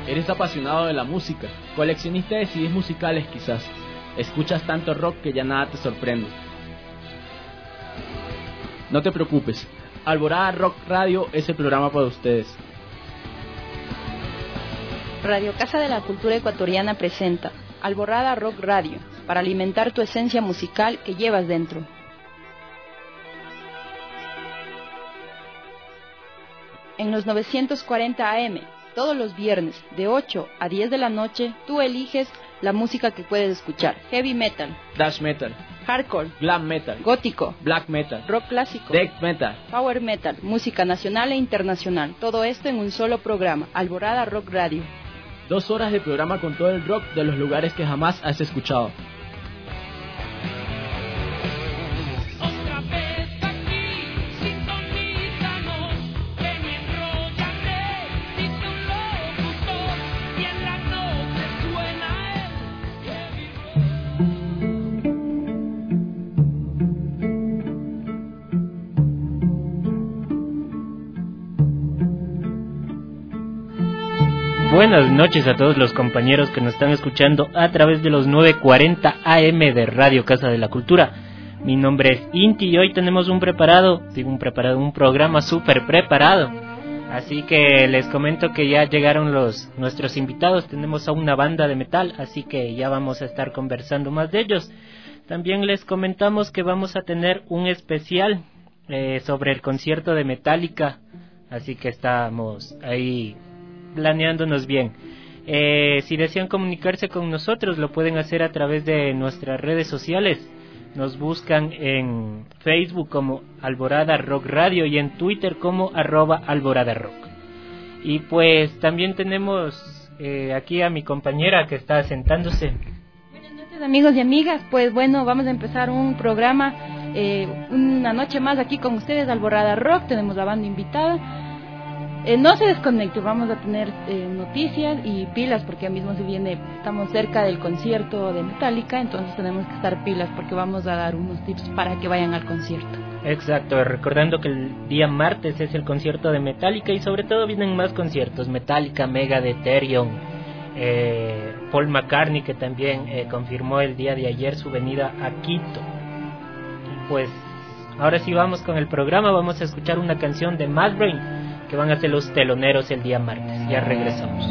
Eres apasionado de la música, coleccionista de CDs musicales quizás. Escuchas tanto rock que ya nada te sorprende. No te preocupes, Alborada Rock Radio es el programa para ustedes. Radio Casa de la Cultura Ecuatoriana presenta Alborada Rock Radio, para alimentar tu esencia musical que llevas dentro. En los 940 AM, todos los viernes, de 8 a 10 de la noche, tú eliges la música que puedes escuchar. Heavy metal, Thrash metal, hardcore, glam metal, gótico, black metal, rock clásico, death metal, power metal, música nacional e internacional. Todo esto en un solo programa, Alborada Rock Radio. 2 horas de programa con todo el rock de los lugares que jamás has escuchado. Buenas noches a todos los compañeros que nos están escuchando a través de los 940 AM de Radio Casa de la Cultura. Mi nombre es Inti y hoy tenemos un programa súper preparado. Así que les comento que ya llegaron nuestros invitados. Tenemos a una banda de metal, así que ya vamos a estar conversando más de ellos. También les comentamos que vamos a tener un especial sobre el concierto de Metallica, así que estamos ahí planeándonos bien. Si desean comunicarse con nosotros, lo pueden hacer a través de nuestras redes sociales. Nos buscan en Facebook como Alborada Rock Radio y en Twitter como @Alborada Rock. Y pues también tenemos aquí a mi compañera que está sentándose. Buenas noches, amigos y amigas. Pues bueno, vamos a empezar un programa, una noche más aquí con ustedes, Alborada Rock. Tenemos la banda invitada. No se desconecte, vamos a tener noticias y pilas porque ya mismo estamos cerca del concierto de Metallica, entonces tenemos que estar pilas porque vamos a dar unos tips para que vayan al concierto. Exacto, recordando que el día martes es el concierto de Metallica y sobre todo vienen más conciertos, Metallica, Megadeth, Therion, Paul McCartney, que también confirmó el día de ayer su venida a Quito. Y pues ahora sí vamos con el programa, vamos a escuchar una canción de Mad Brain, que van a ser los teloneros el día martes. Ya regresamos.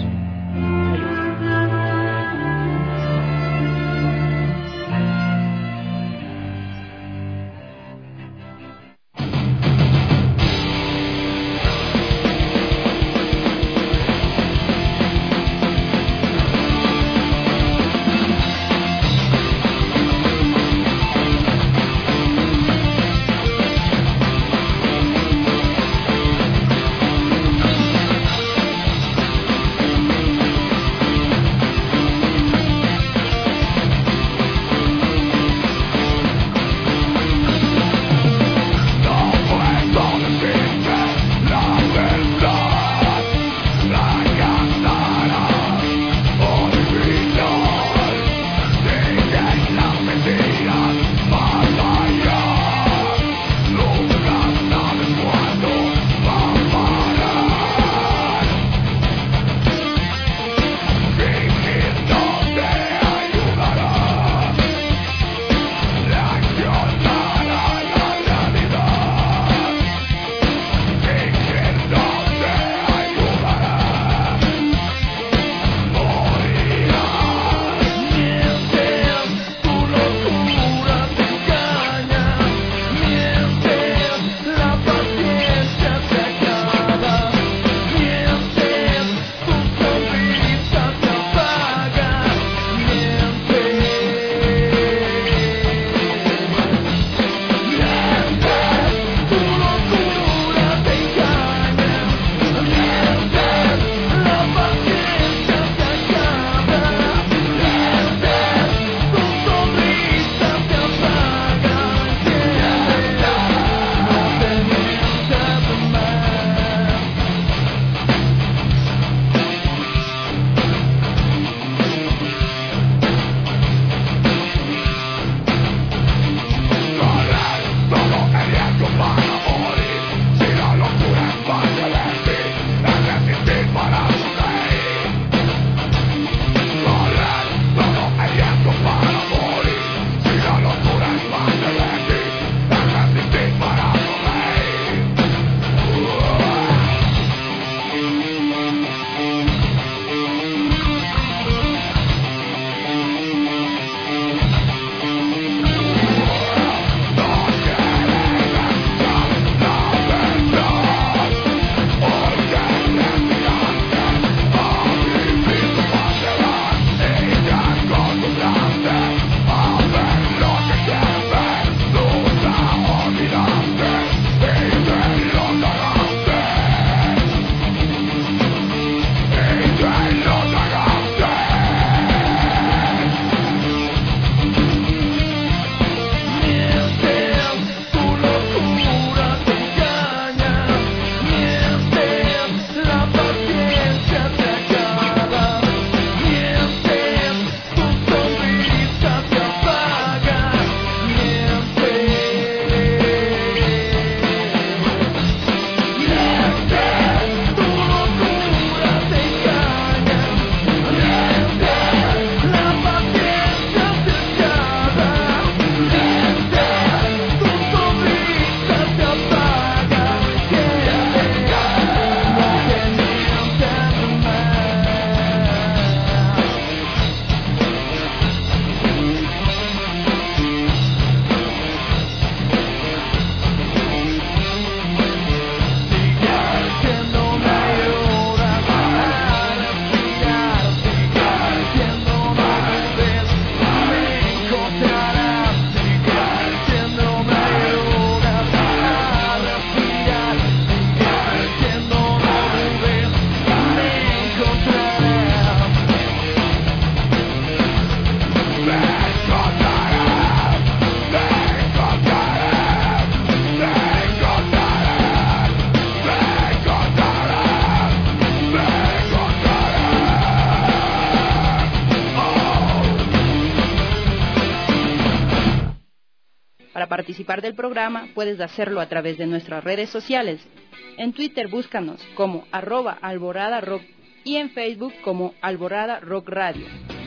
participar del programa puedes hacerlo a través de nuestras redes sociales. En Twitter búscanos como @alboradarock y en Facebook como Alborada Rock Radio.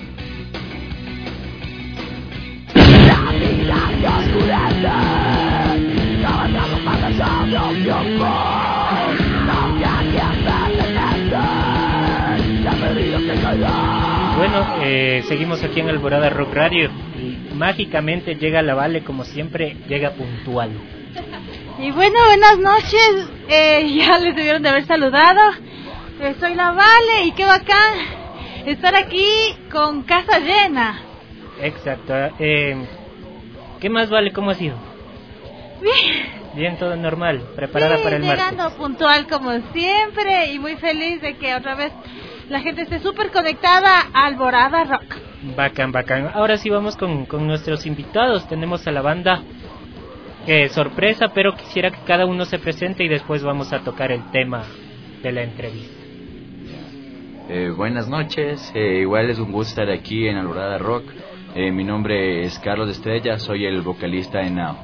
Bueno, seguimos aquí en Alborada Rock Radio y mágicamente llega la Vale, como siempre, llega puntual. Y bueno, buenas noches, ya les debieron de haber saludado. Soy la Vale y qué bacán estar aquí con casa llena. Exacto. ¿Qué más, Vale? ¿Cómo ha sido? Bien, todo normal, preparada para el martes. Llegando puntual como siempre y muy feliz de que otra vez la gente esté súper conectada a Alborada Rock. Bacán, bacán. Ahora sí vamos con nuestros invitados. Tenemos a la banda sorpresa, pero quisiera que cada uno se presente y después vamos a tocar el tema de la entrevista. Buenas noches, igual es un gusto estar aquí en Alborada Rock. Mi nombre es Carlos Estrella, soy el vocalista de Now.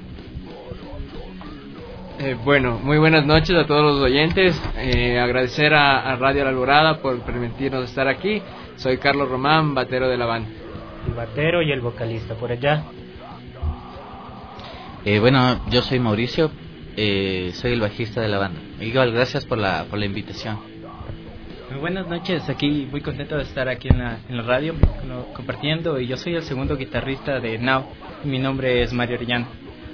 Bueno, muy buenas noches a todos los oyentes. Agradecer a Radio La Alborada por permitirnos estar aquí. Soy Carlos Román, batero de la banda. El batero y el vocalista por allá. Bueno, yo soy Mauricio, soy el bajista de la banda. Igual, gracias por la invitación. Muy buenas noches, aquí muy contento de estar aquí en la radio compartiendo, y yo soy el segundo guitarrista de Now. Mi nombre es Mario Orellano.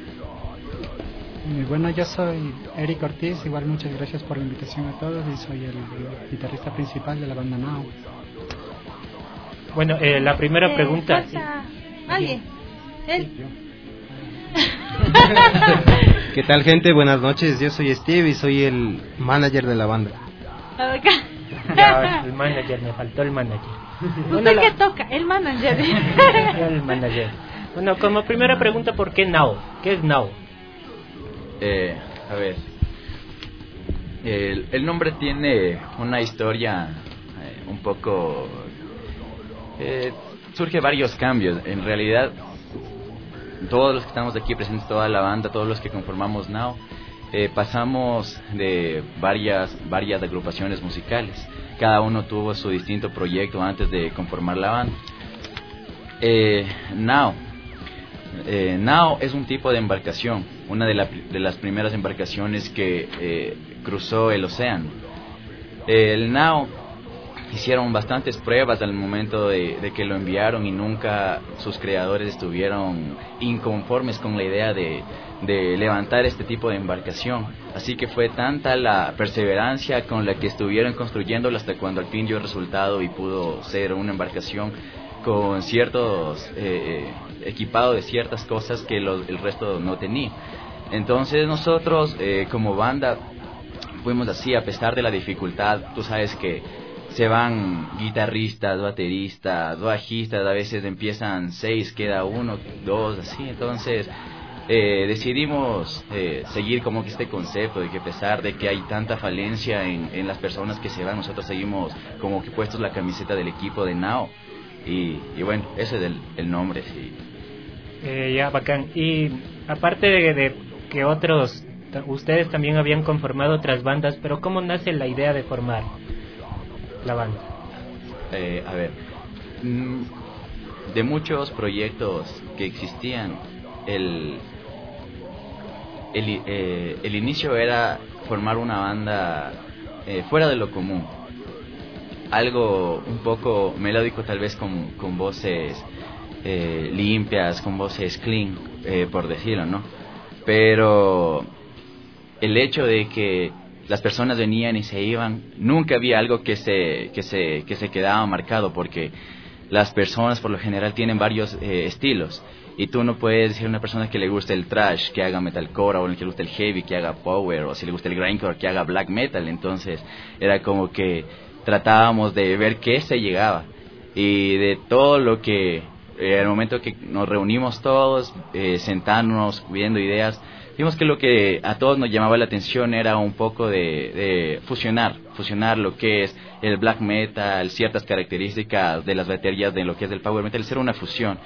Bueno, yo soy Eric Ortiz, igual muchas gracias por la invitación a todos y soy el guitarrista principal de la banda Now. Bueno, la primera pregunta... ¿Alguien? ¿Él? ¿Qué tal, gente? Buenas noches, yo soy Steve y soy el manager de la banda. Ya, el manager, me faltó el manager. ¿Usted qué toca? El manager. El manager. Bueno, como primera pregunta, ¿por qué Now? ¿Qué es Now? A ver, el nombre tiene una historia un poco... surge varios cambios. En realidad, todos los que estamos aquí presentes, toda la banda, todos los que conformamos Now, pasamos de varias agrupaciones musicales. Cada uno tuvo su distinto proyecto antes de conformar la banda. Now es un tipo de embarcación, una de las primeras embarcaciones que cruzó el océano. El Now hicieron bastantes pruebas al momento de que lo enviaron y nunca sus creadores estuvieron inconformes con la idea de levantar este tipo de embarcación. Así que fue tanta la perseverancia con la que estuvieron construyéndolo hasta cuando al fin dio resultado y pudo ser una embarcación con ciertos equipado de ciertas cosas que el resto no tenía. Entonces nosotros como banda fuimos así, a pesar de la dificultad. Tú sabes que se van guitarristas, bateristas, bajistas, a veces empiezan 6, queda 1, 2, así. Entonces decidimos seguir como que este concepto de que a pesar de que hay tanta falencia en las personas que se van, nosotros seguimos como que puestos la camiseta del equipo de Now. Y bueno, ese es el nombre, sí. Ya, bacán. Y aparte de que ustedes también habían conformado otras bandas, pero ¿cómo nace la idea de formar la banda? A ver, de muchos proyectos que existían, el inicio era formar una banda fuera de lo común, algo un poco melódico, tal vez con voces limpias, con voces clean, por decirlo, ¿no? Pero el hecho de que las personas venían y se iban, nunca había algo que se quedaba marcado, porque las personas por lo general tienen varios estilos, y tú no puedes decir a una persona que le guste el thrash que haga metalcore, o que le guste el heavy que haga power, o si le gusta el grindcore que haga black metal. Entonces era como que tratábamos de ver qué se llegaba, y de todo lo que al momento que nos reunimos todos, sentándonos, viendo ideas, vimos que lo que a todos nos llamaba la atención era un poco de fusionar lo que es el black metal, ciertas características de las baterías de lo que es el power metal, ser una fusión.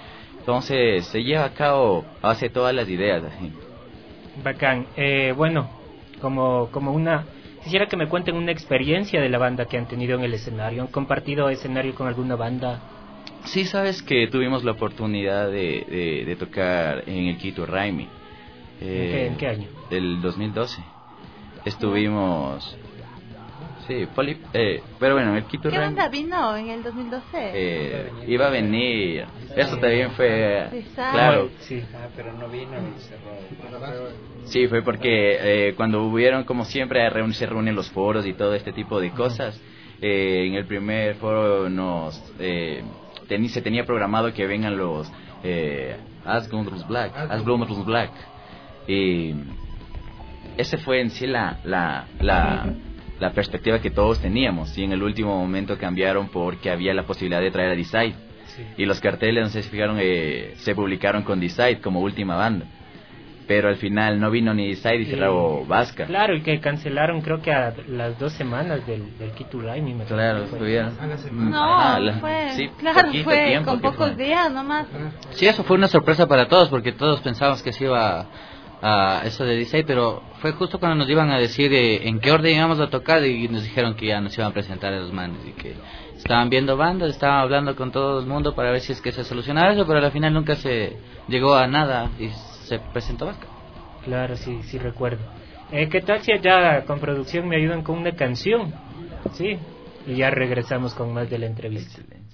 Entonces se lleva a cabo, hace todas las ideas. Así. Bacán. Bueno, como una... Quisiera que me cuenten una experiencia de la banda que han tenido en el escenario. ¿Han compartido escenario con alguna banda? Sí, sabes que tuvimos la oportunidad de tocar en el Quito Raimi. ¿En qué año? Del 2012. Estuvimos... Sí, pero bueno, el Quito ¿Qué Raimi... banda vino en el 2012? Iba a venir. Eso también fue... Exacto. Claro. Sí, pero no vino y cerró. Sí, fue porque cuando hubieron, como siempre, se reúnen los foros y todo este tipo de cosas. En el primer foro se tenía programado que vengan los Asglundrus Black. Y ese fue en sí la perspectiva que todos teníamos. Y en el último momento cambiaron porque había la posibilidad de traer a Decide. Sí. Y los carteles, no sé si fijaron, se publicaron con Decide como última banda. Pero al final no vino ni Decide y cerró Vasca. Claro, y que cancelaron creo que a las 2 semanas del Quito Raimi. Claro, estuvieron. Fue con pocos días nomás. Sí, eso fue una sorpresa para todos, porque todos pensábamos que se iba a eso de Decide, pero fue justo cuando nos iban a decir en qué orden íbamos a tocar, y nos dijeron que ya nos iban a presentar a los manes y que estaban viendo bandas, estaban hablando con todo el mundo para ver si es que se solucionaba eso, pero al final nunca se llegó a nada y se presentó Vasca. Claro, sí recuerdo. ¿Qué tal si allá con producción me ayudan con una canción? Sí, y ya regresamos con más de la entrevista. Excelente.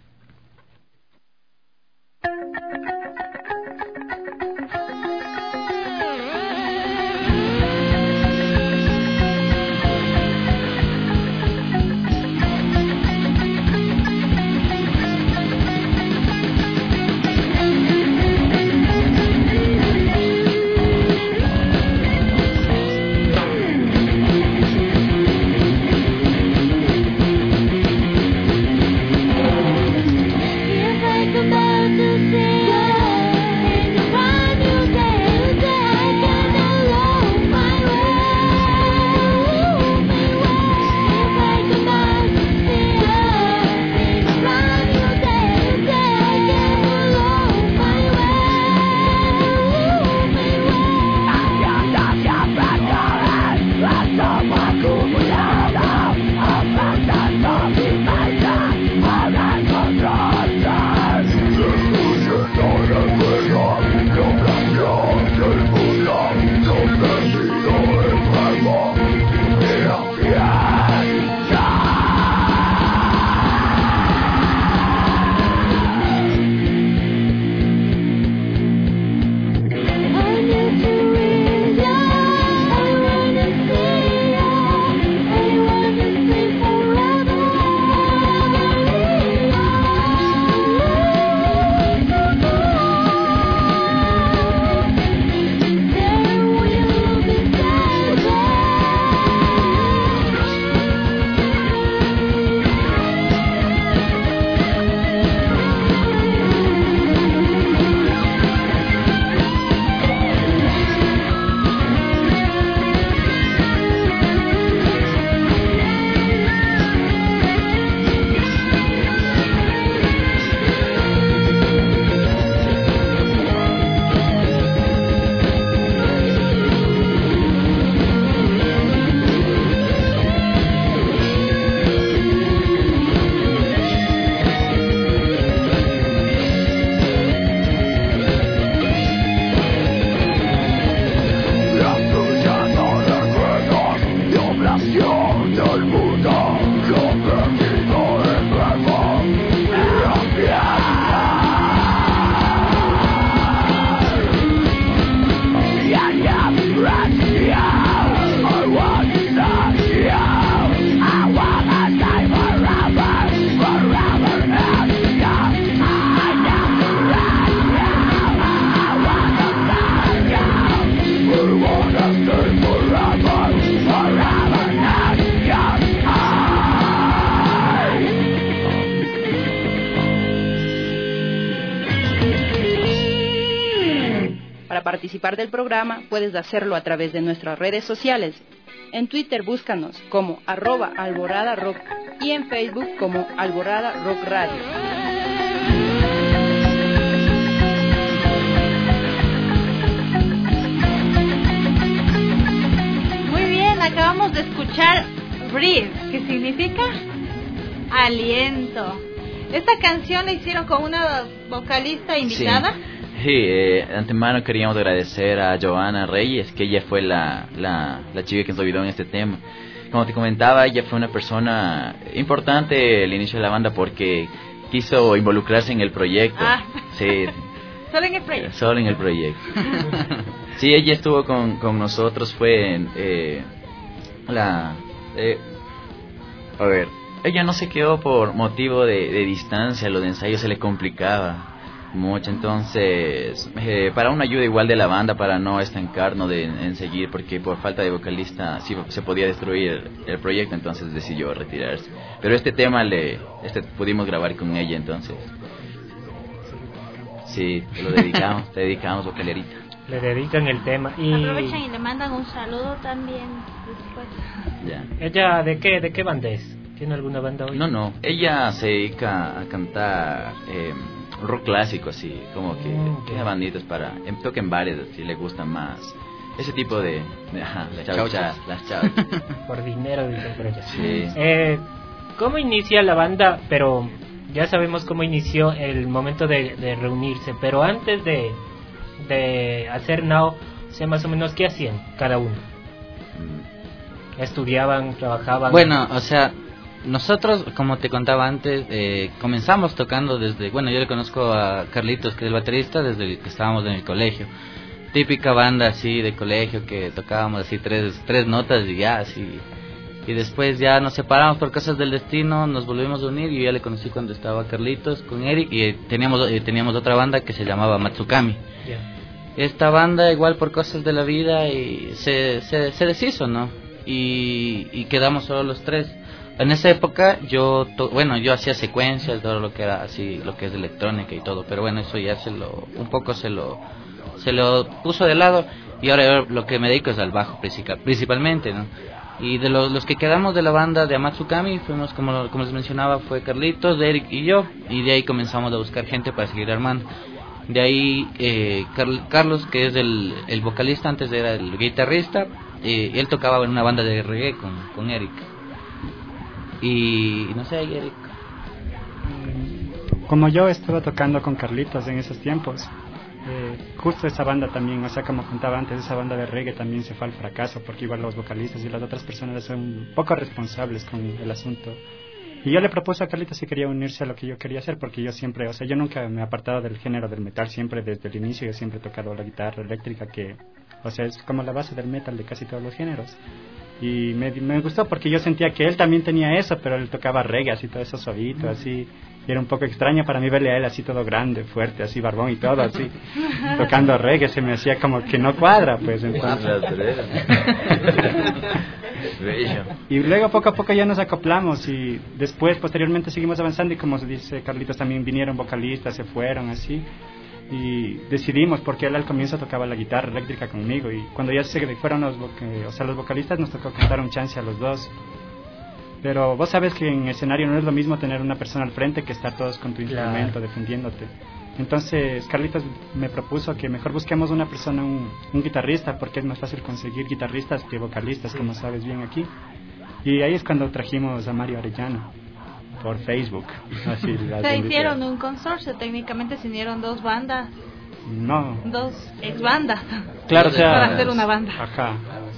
Participar del programa puedes hacerlo a través de nuestras redes sociales. En Twitter búscanos como @Alborada Rock y en Facebook como Alborada Rock Radio. acabamos de escuchar Breathe, que significa aliento. Esta canción la hicieron con una vocalista invitada. Sí, de antemano queríamos agradecer a Joana Reyes, que ella fue la chica que nos ayudó en este tema. Como te comentaba, ella fue una persona importante al inicio de la banda porque quiso involucrarse en el proyecto. Sí. Solo en el proyecto. Solo en el proyecto. Sí, ella estuvo con nosotros, fue a ver, ella no se quedó por motivo de distancia, lo de ensayo se le complicaba mucho, entonces para una ayuda igual de la banda, para no estancarnos en seguir, porque por falta de vocalista sí se podía destruir el proyecto, entonces decidió retirarse. Pero este tema pudimos grabar con ella, entonces sí, te dedicamos vocalerita. Le dedican el tema y aprovechan y le mandan un saludo también después. Ya. ¿Ella de qué banda es? ¿Tiene alguna banda hoy? No, ella se dedica a cantar rock clásico, así como que tiene banditas toca en bares, así le gustan más ese tipo de las chauchas. Por dinero, dicen por allá. Sí. ¿Cómo inicia la banda? Pero ya sabemos cómo inició el momento de reunirse, pero antes de hacer Now, sé más o menos qué hacían cada uno. ¿Estudiaban, trabajaban? Bueno, o sea, nosotros, como te contaba antes, comenzamos tocando desde... Bueno, yo le conozco a Carlitos, que es el baterista, desde que estábamos en el colegio. Típica banda así de colegio, que tocábamos así tres notas y ya, así. Y después ya nos separamos por cosas del destino, nos volvimos a unir, y yo ya le conocí cuando estaba Carlitos con Eric, y teníamos otra banda que se llamaba Matsukami. Yeah. Esta banda igual por cosas de la vida y se deshizo, ¿no? Y quedamos solo los tres. En esa época yo hacía secuencias, todo lo que era así, lo que es electrónica y todo, pero bueno, eso ya se lo puso de lado, y ahora lo que me dedico es al bajo principalmente, ¿no? Y de los que quedamos de la banda de Amatsukami fuimos, como les mencionaba, fue Carlitos, Eric y yo, y de ahí comenzamos a buscar gente para seguir armando. De ahí Carlos, que es el vocalista, antes era el guitarrista, él tocaba en una banda de reggae con Eric. Y no sé, Eric. Como yo estaba tocando con Carlitos en esos tiempos, justo esa banda también, o sea, como contaba antes, esa banda de reggae también se fue al fracaso, porque igual los vocalistas y las otras personas son un poco responsables con el asunto. Y yo le propuse a Carlitos si quería unirse a lo que yo quería hacer, porque yo siempre, o sea, yo nunca me he apartado del género del metal, siempre desde el inicio yo siempre he tocado la guitarra eléctrica, que, o sea, es como la base del metal de casi todos los géneros. Y me gustó porque yo sentía que él también tenía eso, pero él tocaba reggae, así todo eso suavito, así. Y era un poco extraño para mí verle a él así todo grande, fuerte, así barbón y todo, así, tocando reggae, se me hacía como que no cuadra, pues, entonces. Y luego poco a poco ya nos acoplamos, y después, posteriormente seguimos avanzando, y como dice Carlitos, también vinieron vocalistas, se fueron, así. Y decidimos, porque él al comienzo tocaba la guitarra eléctrica conmigo, y cuando ya se fueron los vocalistas nos tocó cantar un chance a los dos. Pero vos sabes que en escenario no es lo mismo tener una persona al frente que estar todos con tu instrumento defendiéndote. Entonces Carlitos me propuso que mejor busquemos una persona, un guitarrista, porque es más fácil conseguir guitarristas que vocalistas, como sabes bien aquí. Y ahí es cuando trajimos a Mario Arellano por Facebook. Así, se hicieron un consorcio, técnicamente se unieron dos bandas. No. Dos ex bandas. Claro, o sea, para hacer una banda. Ajá.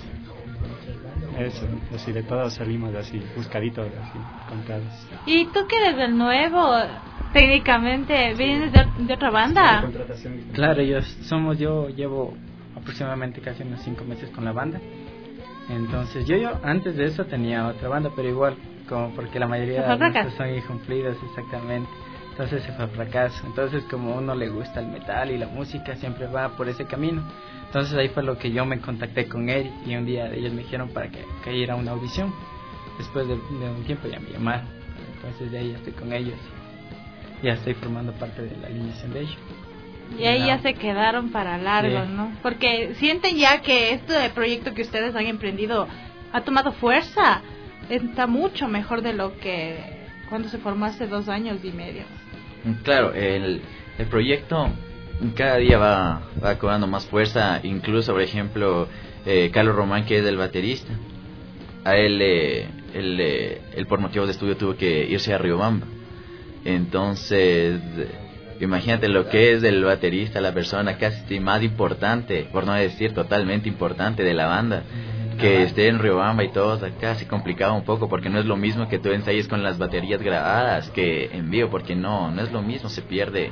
Eso, así de todos salimos así, buscaditos, así, contados. ¿Y tú que eres el nuevo, técnicamente, vienes de otra banda? Claro, yo llevo aproximadamente casi unos 5 meses con la banda. Entonces yo antes de eso tenía otra banda, pero igual, como porque la mayoría de nosotros son incumplidos, exactamente. Entonces se fue a fracaso. Entonces como a uno le gusta el metal y la música, siempre va por ese camino. Entonces ahí fue lo que yo me contacté con él, y un día ellos me dijeron para que ir a una audición. Después de un tiempo ya me llamaron. Entonces de ahí ya estoy con ellos. Ya estoy formando parte de la alineación de ellos. Y ahí ya se quedaron para largo, sí. ¿No? Porque sienten ya que este proyecto que ustedes han emprendido ha tomado fuerza. Está mucho mejor de lo que cuando se formó hace 2 años y medio. Claro, el proyecto cada día va cobrando más fuerza. Incluso, por ejemplo, Carlos Román, que es el baterista, a él por motivos de estudio tuvo que irse a Riobamba. Entonces, imagínate lo que es el baterista, la persona casi más importante, por no decir totalmente importante de la banda, que esté en Riobamba y todo, acá se complicaba un poco, porque no es lo mismo que tú ensayes con las baterías grabadas que en vivo, porque no es lo mismo, se pierde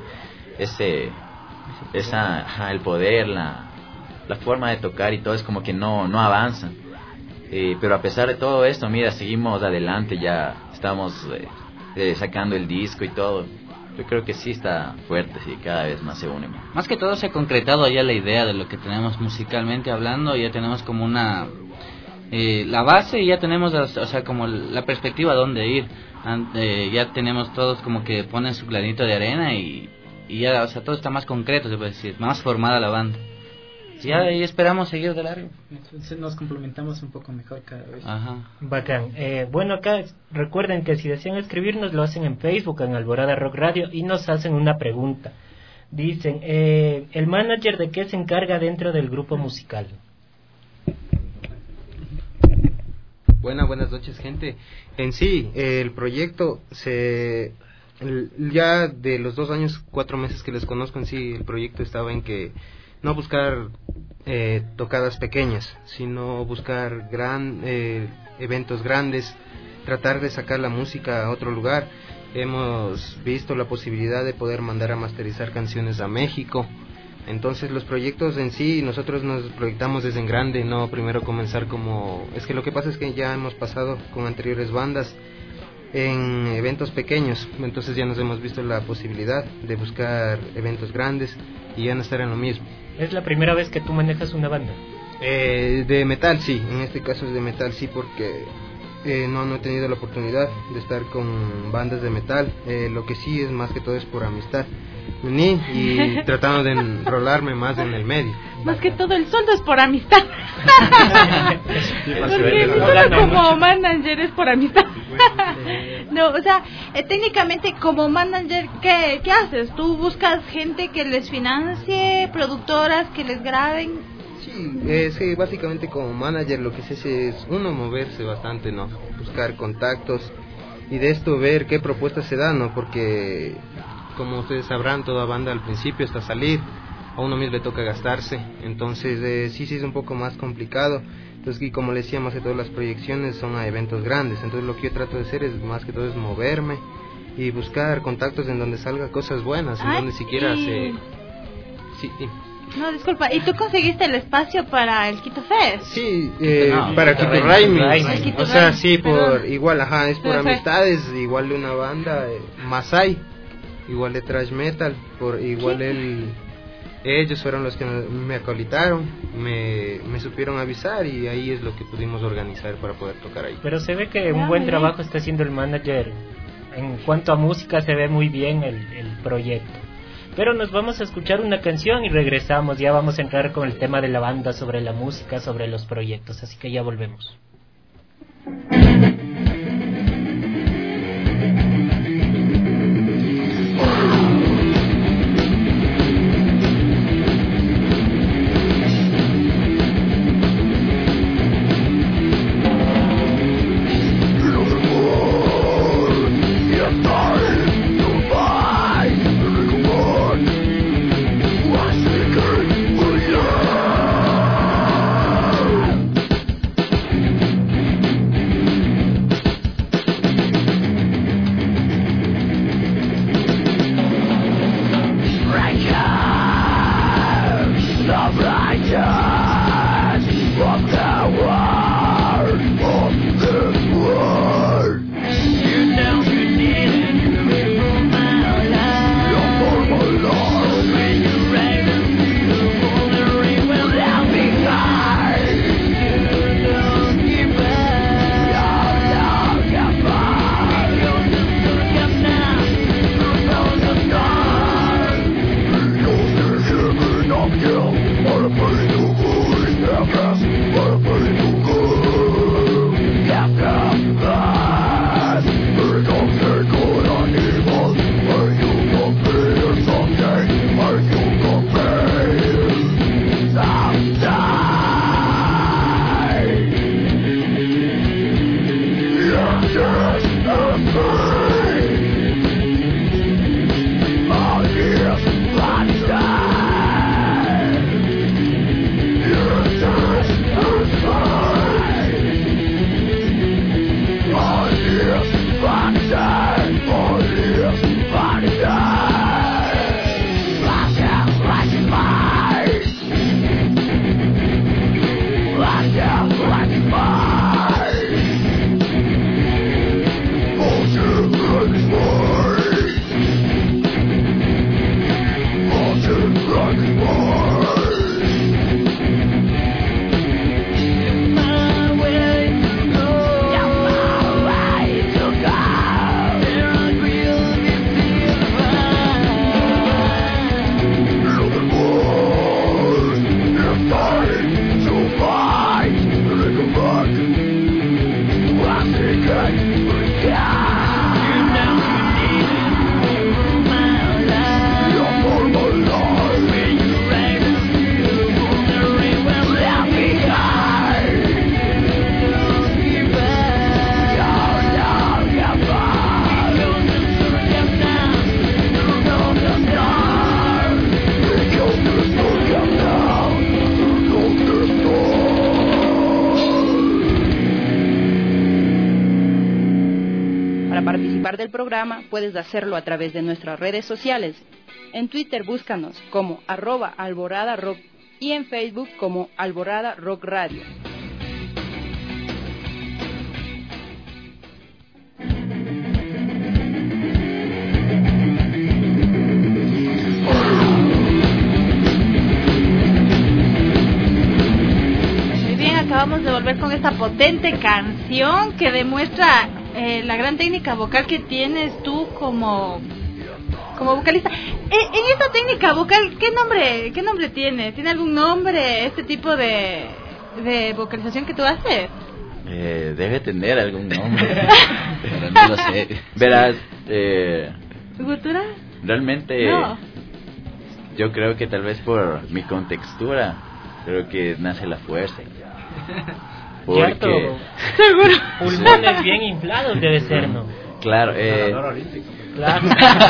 el poder, la forma de tocar y todo, es como que no avanza. Pero a pesar de todo esto, mira, seguimos adelante, ya estamos sacando el disco y todo. Yo creo que sí está fuerte, sí, cada vez más se une. Más que todo se ha concretado ya la idea de lo que tenemos musicalmente hablando, ya tenemos como la base y ya tenemos, o sea, como la perspectiva a dónde ir. Ya tenemos todos como que ponen su granito de arena y ya, o sea, todo está más concreto, se puede decir, más formada la banda. Ya ahí esperamos seguir de largo. Entonces nos complementamos un poco mejor cada vez. Ajá. Bacán. Bueno, acá recuerden que si desean escribirnos lo hacen en Facebook, en Alborada Rock Radio, y nos hacen una pregunta. Dicen, ¿el manager de qué se encarga dentro del grupo musical? Buenas noches, gente. En sí, el proyecto ya de los 2 años, 4 meses que les conozco, en sí, el proyecto estaba en que no buscar tocadas pequeñas, sino buscar eventos grandes, tratar de sacar la música a otro lugar. Hemos visto la posibilidad de poder mandar a masterizar canciones a México. Entonces los proyectos en sí, nosotros nos proyectamos desde en grande, no primero comenzar como... Es que lo que pasa es que ya hemos pasado con anteriores bandas en eventos pequeños, entonces ya nos hemos visto la posibilidad de buscar eventos grandes y ya no estar en lo mismo. ¿Es la primera vez que tú manejas una banda? De metal sí, en este caso es de metal sí, porque no he tenido la oportunidad de estar con bandas de metal. Lo que sí es más que todo es por amistad y tratando de enrolarme más en el medio. Más que todo el sueldo es por amistad. Porque solo como manager es por amistad. No, o sea, técnicamente como manager, ¿qué haces? ¿Tú buscas gente que les financie, productoras que les graben? Sí, básicamente como manager lo que se hace es uno moverse bastante, ¿no? Buscar contactos y de esto ver qué propuestas se dan, ¿no? Porque como ustedes sabrán, toda banda al principio hasta salir a uno mismo le toca gastarse, entonces sí es un poco más complicado. Entonces, y como les decía, más que todas las proyecciones son a eventos grandes, entonces lo que yo trato de hacer es más que todo es moverme y buscar contactos en donde salga cosas buenas, en donde siquiera se... Sí. No, disculpa, ¿y tú conseguiste el espacio para el Quito Fest? Sí, para Quito Raimi, o sea, sí, por igual, es por amistades, igual de una banda, Masai, igual de thrash metal, por igual ellos fueron los que me acolitaron, me supieron avisar y ahí es lo que pudimos organizar para poder tocar ahí. Pero se ve que un buen trabajo está haciendo el manager. En cuanto a música se ve muy bien el proyecto. Pero nos vamos a escuchar una canción y regresamos. Ya vamos a entrar con el tema de la banda, sobre la música, sobre los proyectos. Así que ya volvemos. Para participar del programa puedes hacerlo a través de nuestras redes sociales. En Twitter búscanos como @alboradarock y en Facebook como Alborada Rock Radio. Acabamos de volver con esta potente canción que demuestra la gran técnica vocal que tienes tú como vocalista. En esta técnica vocal, ¿qué nombre tiene? ¿Tiene algún nombre este tipo de vocalización que tú haces? Debe tener algún nombre, pero no lo sé. Verás, ¿cultura? Realmente no. Yo creo que tal vez por mi contextura, creo que nace la fuerza. Porque seguro pulmones bien inflados debe ser, ¿no? Claro, claro.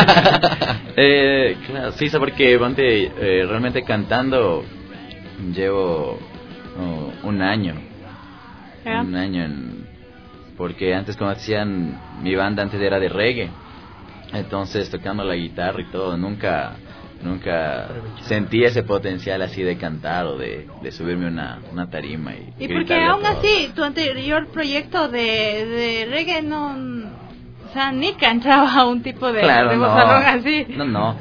Claro, sí, porque realmente cantando llevo un año. ¿Yeah? Un año porque antes cuando hacían mi banda antes era de reggae, entonces tocando la guitarra y todo, nunca sentí ese potencial así de cantar o de subirme una tarima y porque aún así tu anterior proyecto de reggae no, o sea, ni cantaba un tipo de bozarrón así. No.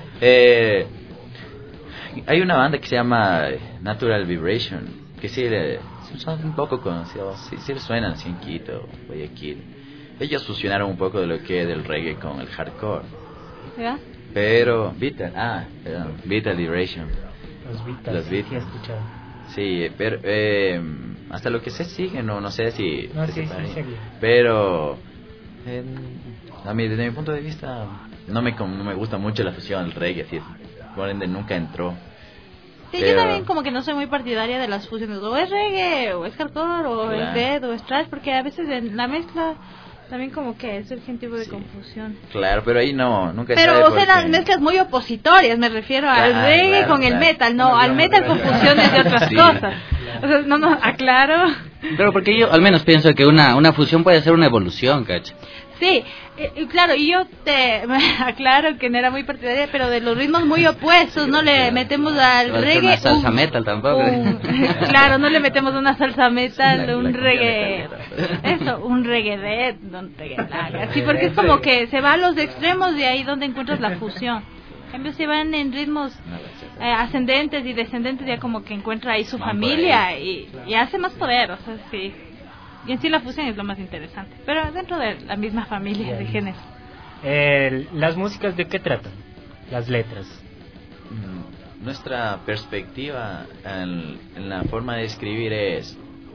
Hay una banda que se llama Natural Vibration, que sí son un poco conocidos, sí suenan así en Quito, Guayaquil. Ellos fusionaron un poco de lo que es del reggae con el hardcore. ¿Ya? Pero Vital Vibration. Los Beatles. Sí, he escuchado. Sí, pero hasta lo que sé sigue, no sé si sí, pero desde mi punto de vista no me gusta mucho la fusión del reggae, así, por ende nunca entró. Sí, yo también como que no soy muy partidaria de las fusiones, o es reggae, o es hardcore, o es death, o es thrash, porque a veces en la mezcla también como que surge un tipo de confusión. Claro, pero ahí nunca pero o sea, las mezclas muy opositorias, me refiero al reggae con el metal, no, al metal con fusiones de otras cosas. O sea, no, aclaro. Pero porque yo al menos pienso que una fusión puede ser una evolución, ¿cacha? Sí, claro, y yo te aclaro que no era muy partidaria, pero de los ritmos muy opuestos, no le metemos al reggae una salsa metal tampoco. Claro, no le metemos una salsa metal, un reggae, un reggae dead, un reggae lag, así, porque es como que se va a los extremos de ahí donde encuentras la fusión. En cambio, si van en ritmos ascendentes y descendentes, ya como que encuentra ahí su familia y hace más poder, o sea, sí. Y en sí la fusión es lo más interesante, pero dentro de la misma familia de género. ¿Las músicas de qué tratan? Las letras. Nuestra perspectiva en la forma de escribir es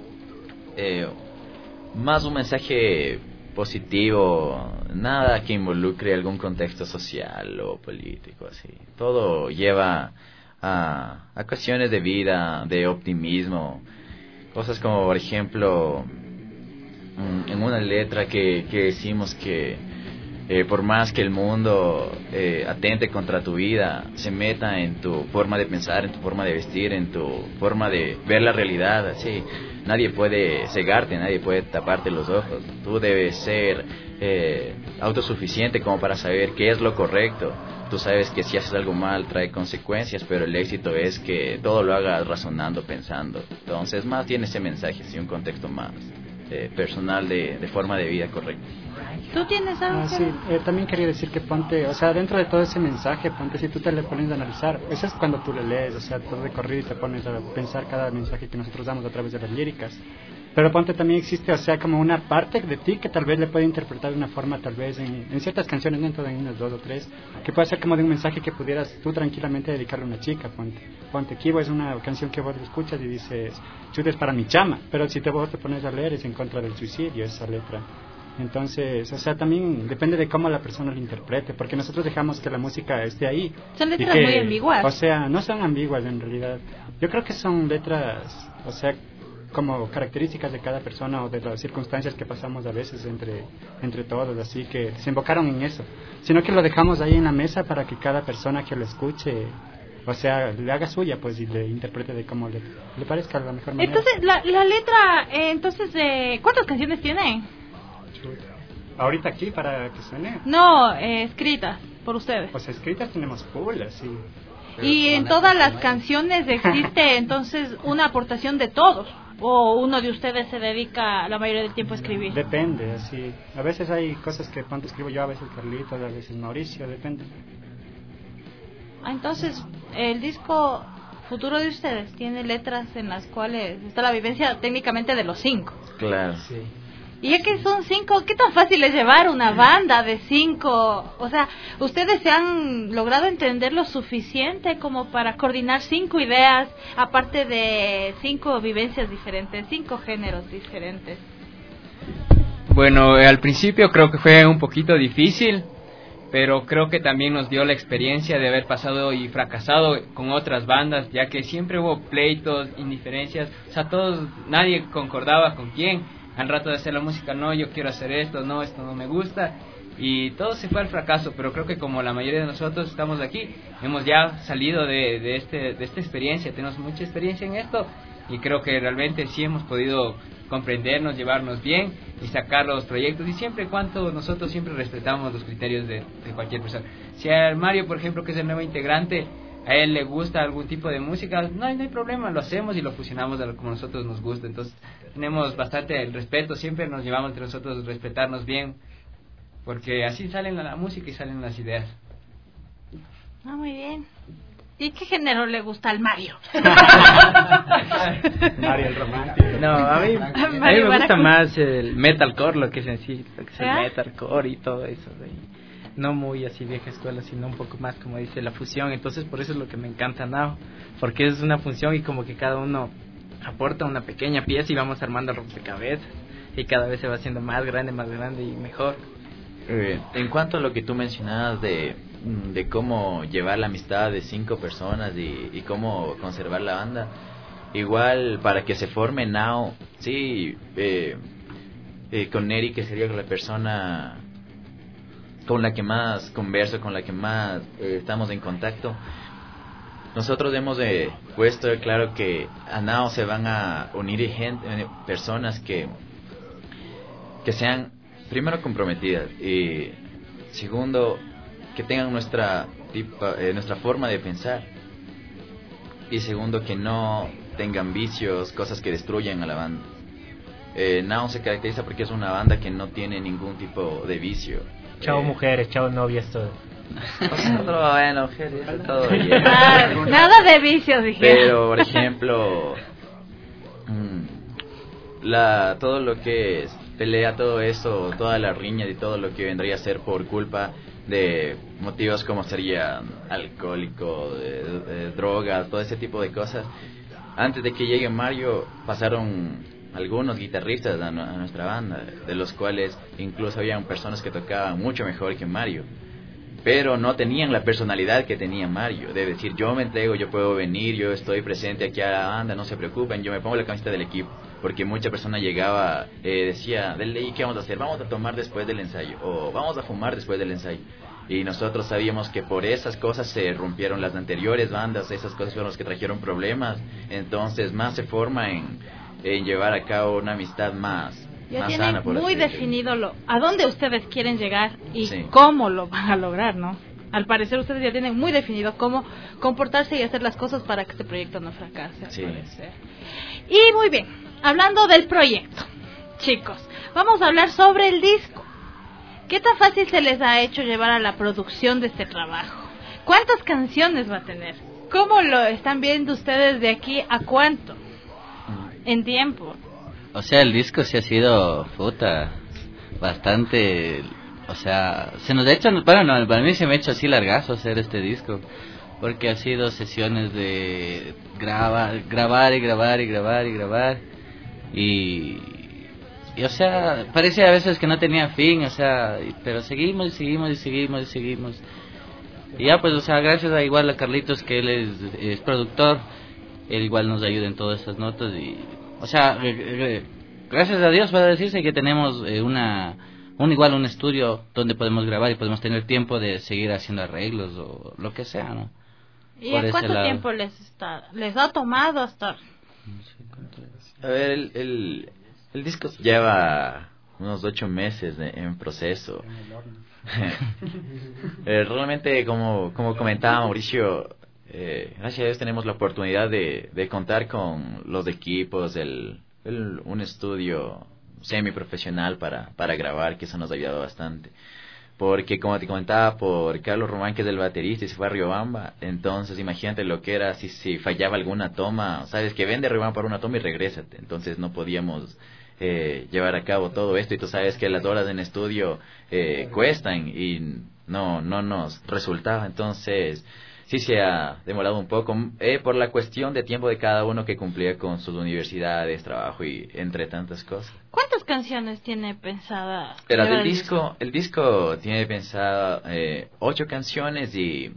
más un mensaje positivo, nada que involucre algún contexto social o político, así. Todo lleva a cuestiones de vida, de optimismo, cosas como, por ejemplo, en una letra que decimos que por más que el mundo atente contra tu vida, se meta en tu forma de pensar, en tu forma de vestir, en tu forma de ver la realidad, así, nadie puede cegarte, nadie puede taparte los ojos. Tú debes ser autosuficiente como para saber qué es lo correcto. Tú sabes que si haces algo mal trae consecuencias, pero el éxito es que todo lo hagas razonando, pensando. Entonces, más tiene ese mensaje, sí, un contexto más personal de forma de vida correcta. ¿Tú tienes algo? Sí, también quería decir que ponte, o sea, dentro de todo ese mensaje, ponte, si tú te le pones a analizar, eso es cuando tú le lees, o sea, todo de corrido y te pones a pensar cada mensaje que nosotros damos a través de las líricas. Pero ponte, también existe, o sea, como una parte de ti que tal vez le puede interpretar de una forma, tal vez en ciertas canciones, dentro de unas 2 o 3, que puede ser como de un mensaje que pudieras tú tranquilamente dedicarle a una chica. Ponte Kibo es una canción que vos escuchas y dices, chutes para mi chama, pero si vos te pones a leer es en contra del suicidio esa letra. Entonces, o sea, también depende de cómo la persona lo interprete, porque nosotros dejamos que la música esté ahí. Son letras muy ambiguas. O sea, no son ambiguas en realidad. Yo creo que son letras, o sea, como características de cada persona o de las circunstancias que pasamos a veces entre todos, así que se invocaron en eso. Sino que lo dejamos ahí en la mesa para que cada persona que lo escuche, o sea, le haga suya, pues, y le interprete de cómo le parezca la mejor manera. Entonces, la letra, ¿cuántas canciones tiene? ahorita aquí para que suene. No, escritas por ustedes. Pues escritas tenemos full, sí. Y en todas las canciones existe entonces una aportación de todos. ¿O uno de ustedes se dedica la mayoría del tiempo a escribir? Depende, así. A veces hay cosas que cuando escribo yo, a veces Carlitos, a veces Mauricio, depende. Entonces, el disco futuro de ustedes tiene letras en las cuales está la vivencia técnicamente de los 5. Claro. Sí. Y ya que son 5, ¿qué tan fácil es llevar una banda de 5? O sea, ¿ustedes se han logrado entender lo suficiente como para coordinar 5 ideas, aparte de 5 vivencias diferentes, 5 géneros diferentes? Bueno, al principio creo que fue un poquito difícil, pero creo que también nos dio la experiencia de haber pasado y fracasado con otras bandas, ya que siempre hubo pleitos, indiferencias, o sea, nadie concordaba con quién. Al rato de hacer la música, no, yo quiero hacer esto no me gusta, y todo se fue al fracaso. Pero creo que como la mayoría de nosotros estamos aquí, hemos ya salido de esta experiencia, tenemos mucha experiencia en esto, y creo que realmente sí hemos podido comprendernos, llevarnos bien y sacar los proyectos, y siempre y cuando nosotros siempre respetamos los criterios de cualquier persona. Si a Mario, por ejemplo, que es el nuevo integrante, a él le gusta algún tipo de música, no hay problema, lo hacemos y lo fusionamos de como nosotros nos gusta. Entonces tenemos bastante el respeto, siempre nos llevamos entre nosotros, respetarnos bien, porque así salen la música y salen las ideas. Muy bien. ¿Y qué género le gusta al Mario? Mario el romántico. No, a mí me gusta más el metalcore, lo que es en sí, lo que es el metalcore y todo eso. No muy así vieja escuela, sino un poco más, como dice, la fusión. Entonces por eso es lo que me encanta Now, porque es una función y como que cada uno aporta una pequeña pieza y vamos armando rompecabezas y cada vez se va haciendo más grande y mejor. En cuanto a lo que tú mencionabas de cómo llevar la amistad de 5 personas y cómo conservar la banda, igual para que se forme Now, sí, con Neri, que sería la persona con la que más converso, con la que más estamos en contacto, nosotros hemos puesto claro que a Now se van a unir personas que sean, primero, comprometidas, y segundo, que tengan nuestra forma de pensar, y segundo, que no tengan vicios, cosas que destruyan a la banda. Now se caracteriza porque es una banda que no tiene ningún tipo de vicio. Chao mujeres, chao novias, todo. Nosotros, bueno, mujeres, todo bien. Nada de vicios, dije. Pero, por ejemplo, todo lo que es pelea, todo eso, toda la riña y todo lo que vendría a ser por culpa de motivos como sería alcohólico, de droga, todo ese tipo de cosas. Antes de que llegue Mario, pasaron algunos guitarristas a nuestra banda, de los cuales incluso habían personas que tocaban mucho mejor que Mario, pero no tenían la personalidad que tenía Mario, de decir, yo me entrego, yo puedo venir, yo estoy presente aquí a la banda, no se preocupen, yo me pongo la camiseta del equipo. Porque mucha persona llegaba, decía, ¿y qué vamos a hacer? Vamos a tomar después del ensayo, o vamos a fumar después del ensayo. Y nosotros sabíamos que por esas cosas se rompieron las anteriores bandas, esas cosas fueron las que trajeron problemas. Entonces más se forma en llevar a cabo una amistad más sana, por muy definido a dónde ustedes quieren llegar y sí, cómo lo van a lograr, ¿no? Al parecer ustedes ya tienen muy definido cómo comportarse y hacer las cosas para que este proyecto no fracase. Sí. Y muy bien, hablando del proyecto, chicos, vamos a hablar sobre el disco. ¿Qué tan fácil se les ha hecho llevar a la producción de este trabajo? ¿Cuántas canciones va a tener? ¿Cómo lo están viendo ustedes de aquí a cuánto? En tiempo. O sea, el disco sí ha sido, bastante, o sea, se nos ha hecho, bueno, no, para mí se me ha hecho así largazo hacer este disco, porque ha sido sesiones de grabar, y o sea, parece a veces que no tenía fin, o sea, pero seguimos. Y ya pues, o sea, gracias a igual a Carlitos, que él es productor, él igual nos ayuda en todas esas notas, y o sea, gracias a Dios puede decirse que tenemos un estudio donde podemos grabar y podemos tener tiempo de seguir haciendo arreglos o lo que sea, ¿no? ¿Y a cuánto tiempo les ha tomado hasta? A ver, el disco lleva unos 8 meses en proceso. Realmente, como comentaba Mauricio, gracias a Dios tenemos la oportunidad de contar con los equipos, un estudio semiprofesional para grabar, que eso nos ha ayudado bastante. Porque, como te comentaba, por Carlos Román, que es el baterista, y se fue a Riobamba, entonces imagínate lo que era si fallaba alguna toma, sabes que ven de Riobamba para una toma y regrésate. Entonces no podíamos llevar a cabo todo esto, y tú sabes que las horas en estudio cuestan y no nos resultaba. Entonces sí se ha demorado un poco por la cuestión de tiempo de cada uno, que cumplía con sus universidades, trabajo y entre tantas cosas. ¿Cuántas canciones tiene pensada? Pero el disco tiene pensado 8 canciones y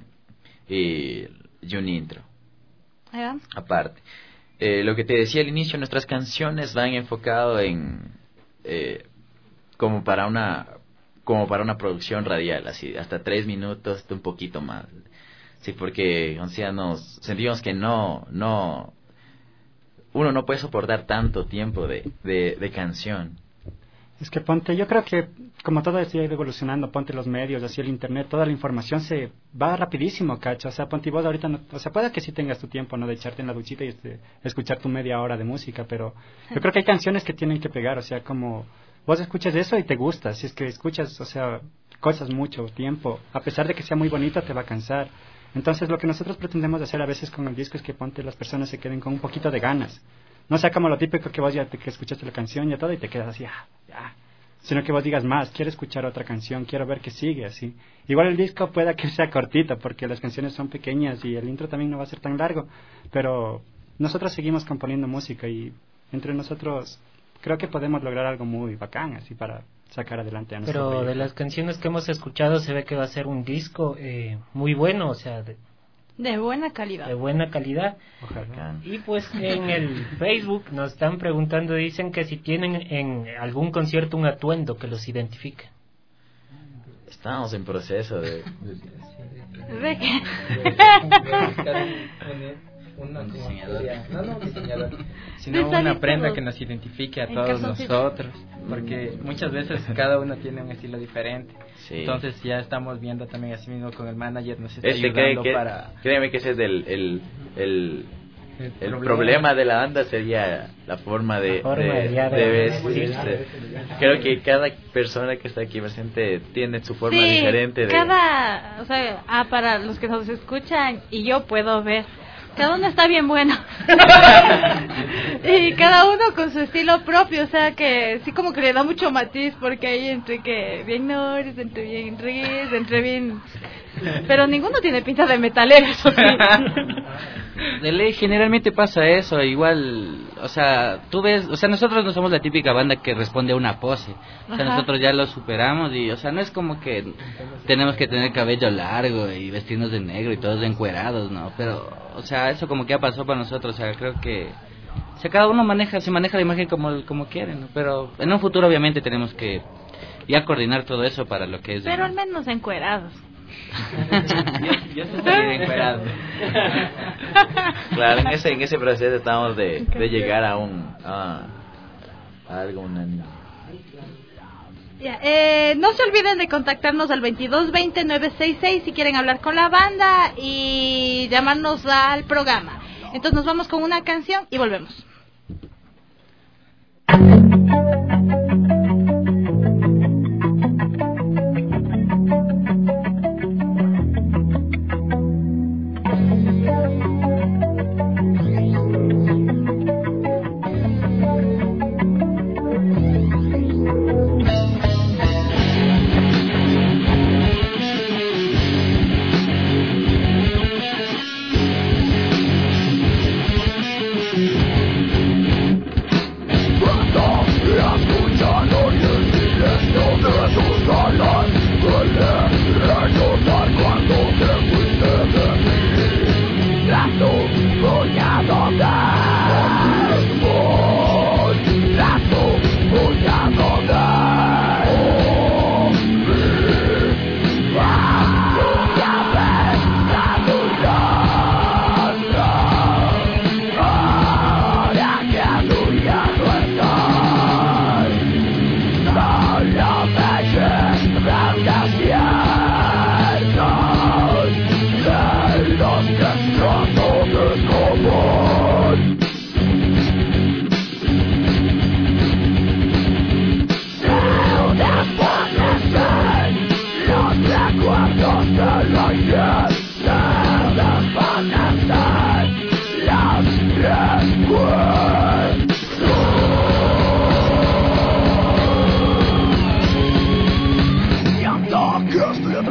un intro. Aparte. Lo que te decía al inicio, nuestras canciones van enfocado en como para una producción radial, así hasta 3 minutos, un poquito más. Sí, porque, o sea, nos sentimos que uno no puede soportar tanto tiempo de canción. Es que ponte, yo creo que como todo esto ha ido evolucionando, ponte los medios, así el internet, toda la información se va rapidísimo, ¿cacha? O sea, ponte vos ahorita, o sea, puede que sí tengas tu tiempo, ¿no? De echarte en la duchita y escuchar tu media hora de música, pero yo creo que hay canciones que tienen que pegar, o sea, como vos escuchas eso y te gusta, si es que escuchas, o sea, cosas mucho tiempo, a pesar de que sea muy bonito, te va a cansar. Entonces, lo que nosotros pretendemos hacer a veces con el disco es que ponte las personas se queden con un poquito de ganas. No sea como lo típico que vos ya que escuchaste la canción y todo y te quedas así, ya. Sino que vos digas más, quiero escuchar otra canción, quiero ver que sigue así. Igual el disco pueda que sea cortito porque las canciones son pequeñas y el intro también no va a ser tan largo, pero nosotros seguimos componiendo música y entre nosotros creo que podemos lograr algo muy bacán así para sacar adelante a nuestro proyecto. De las canciones que hemos escuchado se ve que va a ser un disco muy bueno, o sea, de buena calidad. De buena calidad. Ojalá. Y pues en el Facebook nos están preguntando, dicen que si tienen en algún concierto un atuendo que los identifique. Estamos en proceso de un diseñador. No un diseñador, sino una prenda que nos identifique a todos nosotros, porque muchas veces cada uno tiene un estilo diferente. Sí. Entonces ya estamos viendo también así mismo con el manager, nos está ayudando para... Créeme que ese es el problema de la banda, sería la forma de vestirse. Creo que cada persona que está aquí presente tiene su forma diferente de... o sea, para los que nos escuchan, y yo puedo ver, cada uno está bien bueno. Y cada uno con su estilo propio, o sea que sí, como que le da mucho matiz, porque hay entre que bien Norris, entre bien Riz, entre bien... Pero ninguno tiene pinta de metalero, eso sí. De ley generalmente pasa eso, igual, o sea, tú ves, o sea, nosotros no somos la típica banda que responde a una pose, o sea, nosotros ya lo superamos y, o sea, no es como que tenemos que tener cabello largo y vestirnos de negro y todos encuerados, ¿no? Pero, o sea, eso como que ya pasó para nosotros, o sea, creo que, o sea, cada uno se maneja la imagen como quiere, ¿no? Pero en un futuro obviamente tenemos que ya coordinar todo eso para lo que es... Pero al menos encuerados. yo estoy encuerado. Claro, en ese proceso estamos de llegar a algo unánime. No se olviden de contactarnos al 2220-966 si quieren hablar con la banda y llamarnos al programa. Entonces nos vamos con una canción y volvemos.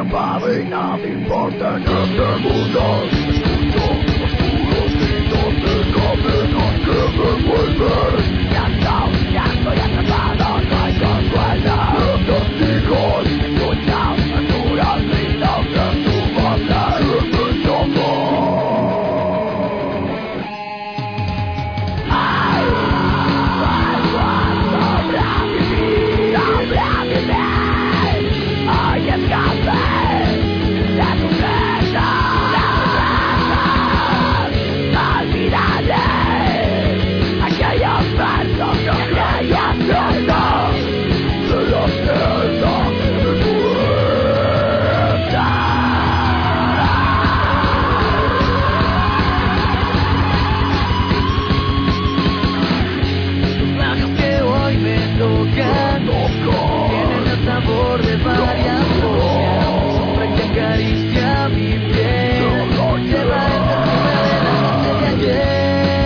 atrapado y nada importa en este mundo. Escucho oscuros gritos de cadenas que me envuelven. Ya estoy atrapado, no hay consuelo. De testigos, escucha alturas gritos de tu voz. Siempre llamo. Tienen el sabor de varias cosas, sombra que acaricia mi piel, lleva el perfume de la noche de ayer.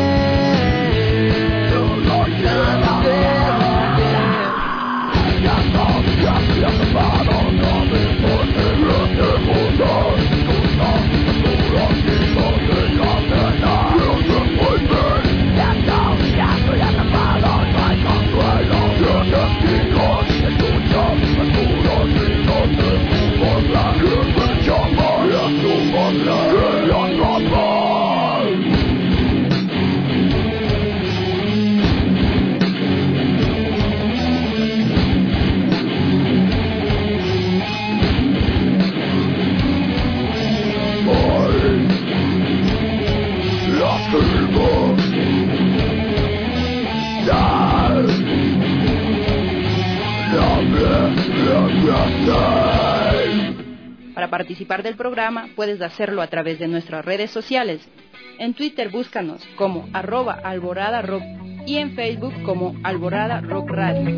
Para participar del programa puedes hacerlo a través de nuestras redes sociales. En Twitter búscanos como @alboradarock y en Facebook como Alborada Rock Radio.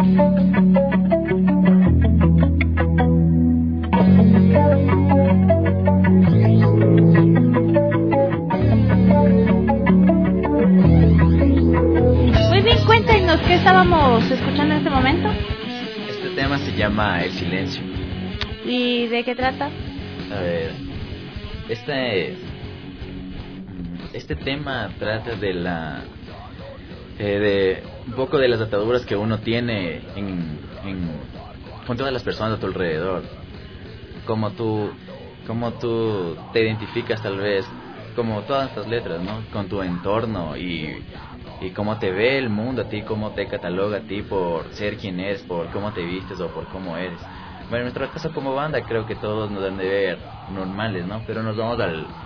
Muy bien, cuéntenos qué estábamos escuchando en este momento. Este tema se llama El Silencio. ¿Y de qué trata? A ver, este tema trata de de un poco de las ataduras que uno tiene con todas las personas a tu alrededor. Cómo tú te identificas tal vez, como todas estas letras, ¿no? Con tu entorno y cómo te ve el mundo a ti, cómo te cataloga a ti por ser quien eres, por cómo te vistes o por cómo eres. Bueno, en nuestro caso como banda creo que todos nos dan de ver normales, ¿no? Pero nos vamos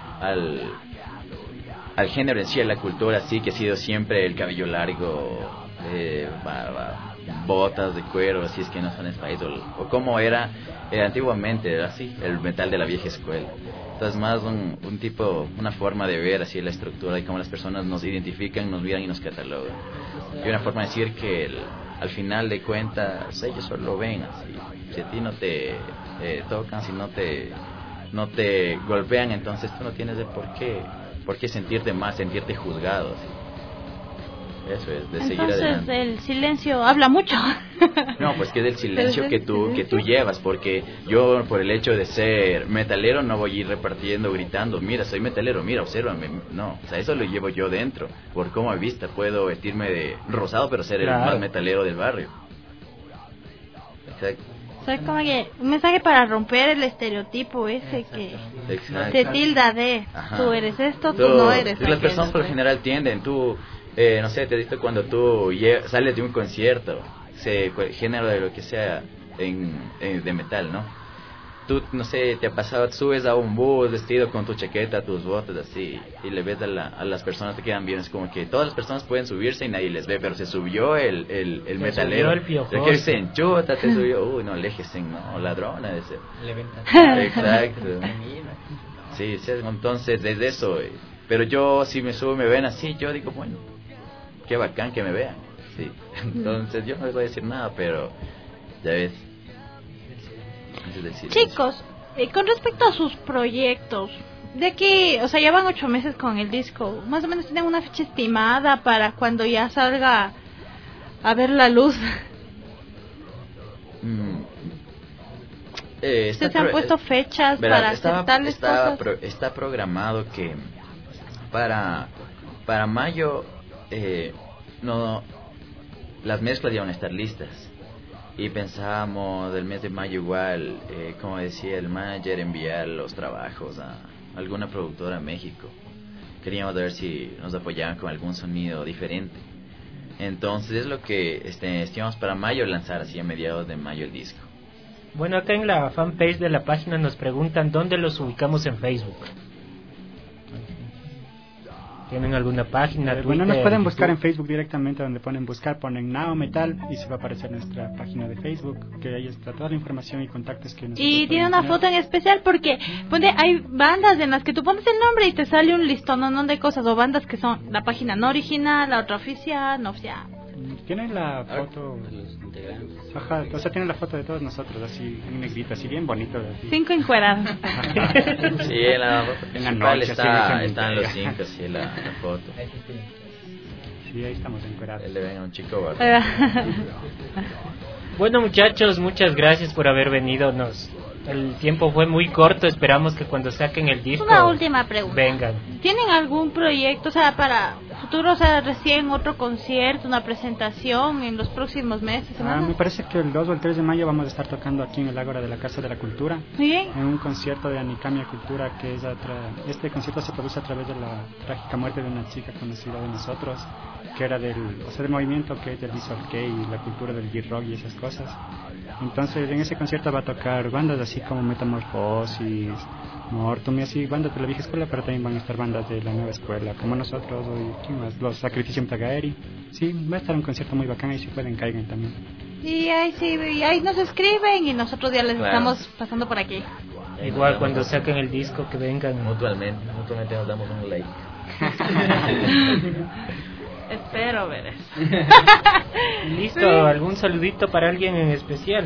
al género en sí, a la cultura, sí, que ha sido siempre el cabello largo, barba, botas de cuero, si es que no son país, o como era antiguamente, era así, el metal de la vieja escuela. Entonces más una forma de ver así la estructura y cómo las personas nos identifican, nos miran y nos catalogan. Y una forma de decir que al final de cuentas ellos solo lo ven así. Si a ti no te tocan, si no te golpean, entonces tú no tienes de por qué sentirte mal, sentirte juzgado. ¿Sí? Eso es, de seguir adelante. Entonces el silencio habla mucho. No, pues que es el silencio que tú llevas, porque yo por el hecho de ser metalero no voy a ir repartiendo, gritando, mira, soy metalero, mira, obsérvame. No, o sea, eso lo llevo yo dentro, por cómo me vista. Puedo vestirme de rosado, pero ser el más metalero del barrio. Exacto. O sea, como que un mensaje para romper el estereotipo ese que se tilda de tú eres esto, tú no eres aquello. Las personas por lo general tienden, no sé, te diste cuando tú sales de un concierto, género de lo que sea de metal, ¿no? Tú, no sé, te ha pasado, subes a un bus vestido con tu chaqueta, tus botas, así, y le ves a las personas que quedan bien. Es como que todas las personas pueden subirse y nadie les ve, pero se subió el metalero. Subió que se enchuta, te subió, uy, no, léjese, no, ladrona de ese. Exacto. Sí, entonces, desde eso, pero yo, si me subo y me ven así, yo digo, bueno, qué bacán que me vean, sí. Entonces, yo no les voy a decir nada, pero, ya ves. Chicos, con respecto a sus proyectos, de aquí, o sea, ya van 8 meses con el disco, más o menos tienen una fecha estimada para cuando ya salga a ver la luz. se han puesto fechas para hacer tales cosas. Está programado que para mayo no las mezclas ya van a estar listas. Y pensábamos del mes de mayo igual, como decía el manager, enviar los trabajos a alguna productora en México. Queríamos ver si nos apoyaban con algún sonido diferente. Entonces es lo que estimamos para mayo, lanzar así a mediados de mayo el disco. Bueno, acá en la fanpage de la página nos preguntan dónde los ubicamos en Facebook. ¿Tienen alguna página? Bueno, nos pueden buscar en Facebook directamente, donde ponen Nao Metal y se va a aparecer nuestra página de Facebook, que ahí está toda la información y contactos que nos. Y tiene una foto en especial porque hay bandas en las que tú pones el nombre y te sale un listón de cosas, o bandas que son la página no original, la otra oficial, no oficial. Tiene la foto, ajá, o sea, tiene la foto de todos nosotros, así en negrito, así bien bonito. Así. 5 encuerados. Sí, en la noche están los 5, sí, la foto. Sí, ahí estamos encuerados. Le ven a un chico barro. Bueno, muchachos, muchas gracias por haber venido. El tiempo fue muy corto, esperamos que cuando saquen el disco. Una última pregunta. Vengan. ¿Tienen algún proyecto, o sea, para futuro, o sea, recién otro concierto, una presentación en los próximos meses? Me parece que el 2 o el 3 de mayo vamos a estar tocando aquí en el Ágora de la Casa de la Cultura. Bien. En un concierto de Anicamia Cultura, que es este concierto se produce a través de la trágica muerte de una chica conocida de nosotros, que era del movimiento que es del visual kei y la cultura del J-rock y esas cosas. Entonces en ese concierto va a tocar bandas así como Metamorfosis, Mortum y así, bandas de la vieja escuela, pero también van a estar bandas de la nueva escuela, como nosotros, y ¿quién más? Los Sacrificium Tagaeri. Sí, va a estar un concierto muy bacán y si pueden caigan también. Y ahí nos escriben y nosotros ya les estamos pasando por aquí. Igual cuando saquen el disco que vengan. Mutuamente nos damos un like. Espero ver eso. Listo, sí. ¿Algún saludito para alguien en especial?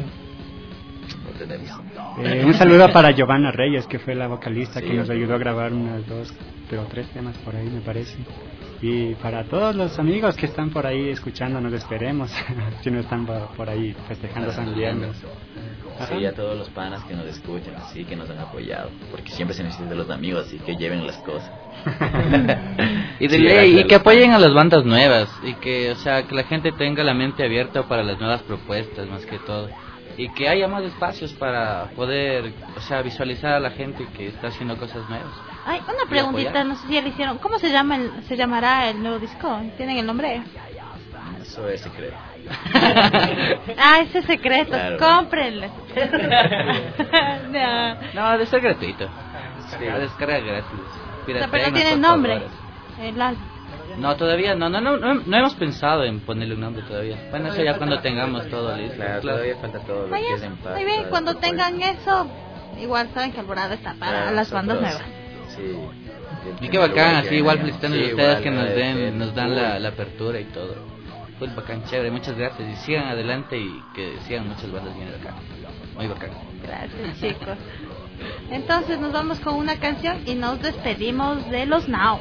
Un saludo para Giovanna Reyes, que fue la vocalista que nos ayudó a grabar unas 2 o 3 temas por ahí, me parece. Y para todos los amigos que están por ahí escuchándonos, esperemos, si no están por ahí festejando San Viernes. Sí, a todos los panas que nos escuchan, sí, que nos han apoyado, porque siempre se necesitan los amigos, así que lleven las cosas. Y de ley, y que apoyen a las bandas nuevas, y que, o sea, que la gente tenga la mente abierta para las nuevas propuestas, más que todo, y que haya más espacios para poder, o sea, visualizar a la gente que está haciendo cosas nuevas. Ay, una preguntita, no sé si ya le hicieron, ¿cómo se llamará el nuevo disco? ¿Tienen el nombre? Eso es secreto. Ese secreto, claro. Cómprenlo. No, de ser gratuito. Sí. Descarga gratis. Pero no tiene nombre. No, todavía no hemos pensado en ponerle un nombre todavía. Bueno, eso ya cuando tengamos todo listo. Claro, todavía falta todo lo que es en paz. Muy bien, cuando tengan eso, igual saben que Alborada está para las bandas nuevas. Sí. Y qué bacán, así igual felicitando a ustedes que nos dan la apertura y todo. Fue bacán, chévere, muchas gracias. Y sigan adelante y que sigan muchas bandas bien acá. Muy bacán. Gracias, chicos. Entonces nos vamos con una canción y nos despedimos de los Nao.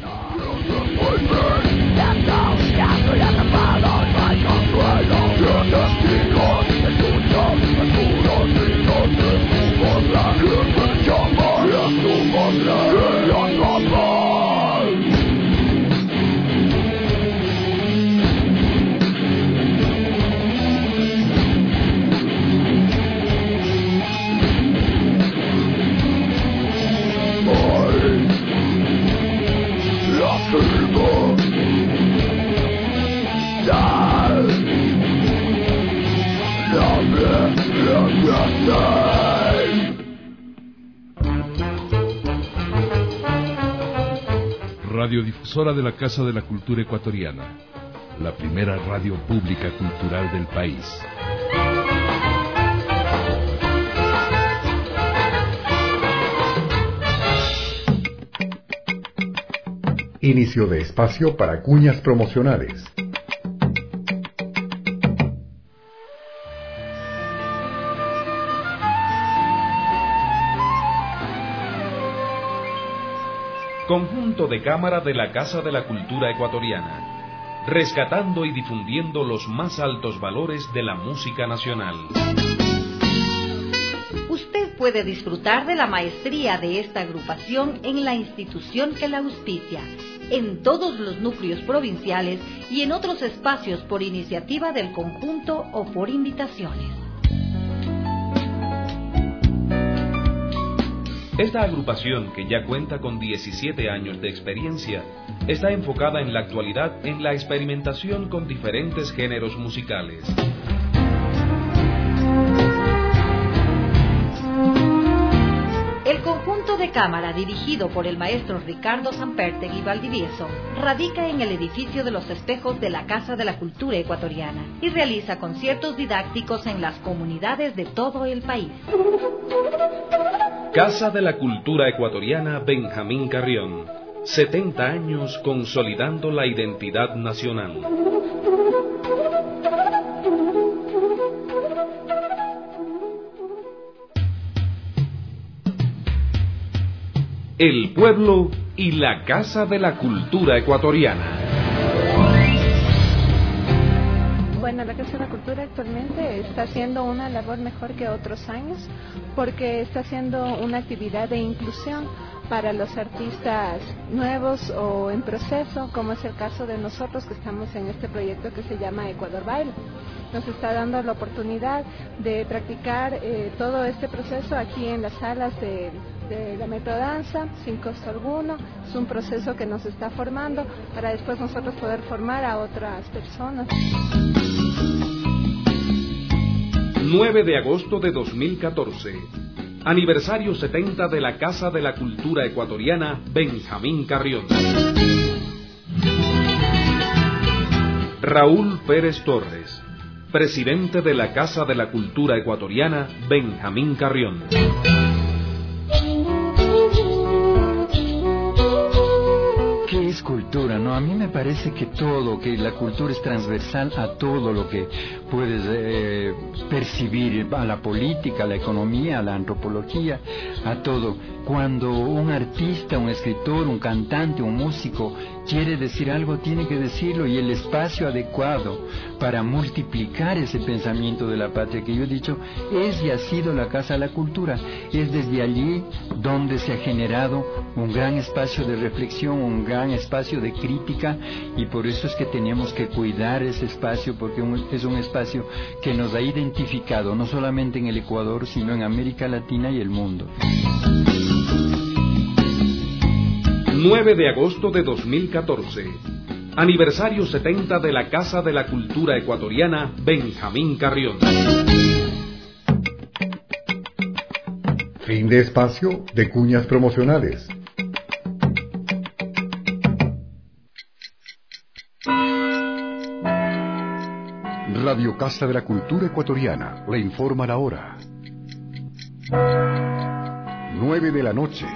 Radiodifusora de la Casa de la Cultura Ecuatoriana, la primera radio pública cultural del país. Inicio de espacio para cuñas promocionales. Conjunto de cámara de la Casa de la Cultura Ecuatoriana, rescatando y difundiendo los más altos valores de la música nacional. Usted puede disfrutar de la maestría de esta agrupación en la institución que la auspicia, en todos los núcleos provinciales y en otros espacios por iniciativa del conjunto o por invitaciones. Esta agrupación, que ya cuenta con 17 años de experiencia, está enfocada en la actualidad en la experimentación con diferentes géneros musicales. El conjunto de cámara, dirigido por el maestro Ricardo Sampertegui Valdivieso, radica en el edificio de los espejos de la Casa de la Cultura Ecuatoriana y realiza conciertos didácticos en las comunidades de todo el país. Casa de la Cultura Ecuatoriana Benjamín Carrión, 70 años consolidando la identidad nacional. El pueblo y la Casa de la Cultura Ecuatoriana. Bueno, la Casa de la Cultura actualmente está haciendo una labor mejor que otros años porque está haciendo una actividad de inclusión para los artistas nuevos o en proceso, como es el caso de nosotros que estamos en este proyecto que se llama Ecuador Baila. Nos está dando la oportunidad de practicar todo este proceso aquí en las salas de la Metrodanza, sin costo alguno. Es un proceso que nos está formando para después nosotros poder formar a otras personas. 9 de agosto de 2014. Aniversario 70 de la Casa de la Cultura Ecuatoriana Benjamín Carrión. Raúl Pérez Torres, presidente de la Casa de la Cultura Ecuatoriana Benjamín Carrión. ¿Qué es cultura? No, a mí me parece que la cultura es transversal a todo lo que puedes percibir, a la política, a la economía, a la antropología, a todo. Cuando un artista, un escritor, un cantante, un músico quiere decir algo, tiene que decirlo, y el espacio adecuado para multiplicar ese pensamiento de la patria que yo he dicho es y ha sido la Casa de la Cultura. Es desde allí donde se ha generado un gran espacio de reflexión, un gran espacio de crítica, y por eso es que tenemos que cuidar ese espacio, porque es un espacio que nos ha identificado no solamente en el Ecuador, sino en América Latina y el mundo. 9 de agosto de 2014. Aniversario 70 de la Casa de la Cultura Ecuatoriana Benjamín Carrión. Fin de espacio de cuñas promocionales. Radio Casa de la Cultura Ecuatoriana le informa la hora. 9 de la noche.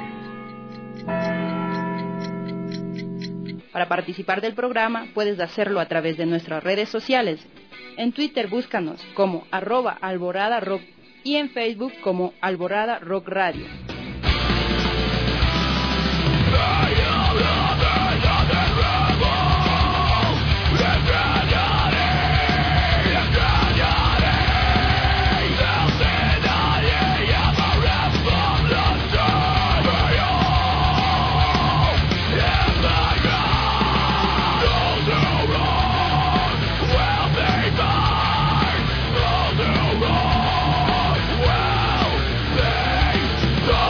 Para participar del programa puedes hacerlo a través de nuestras redes sociales. En Twitter búscanos como @alboradarock y en Facebook como Alborada Rock Radio. The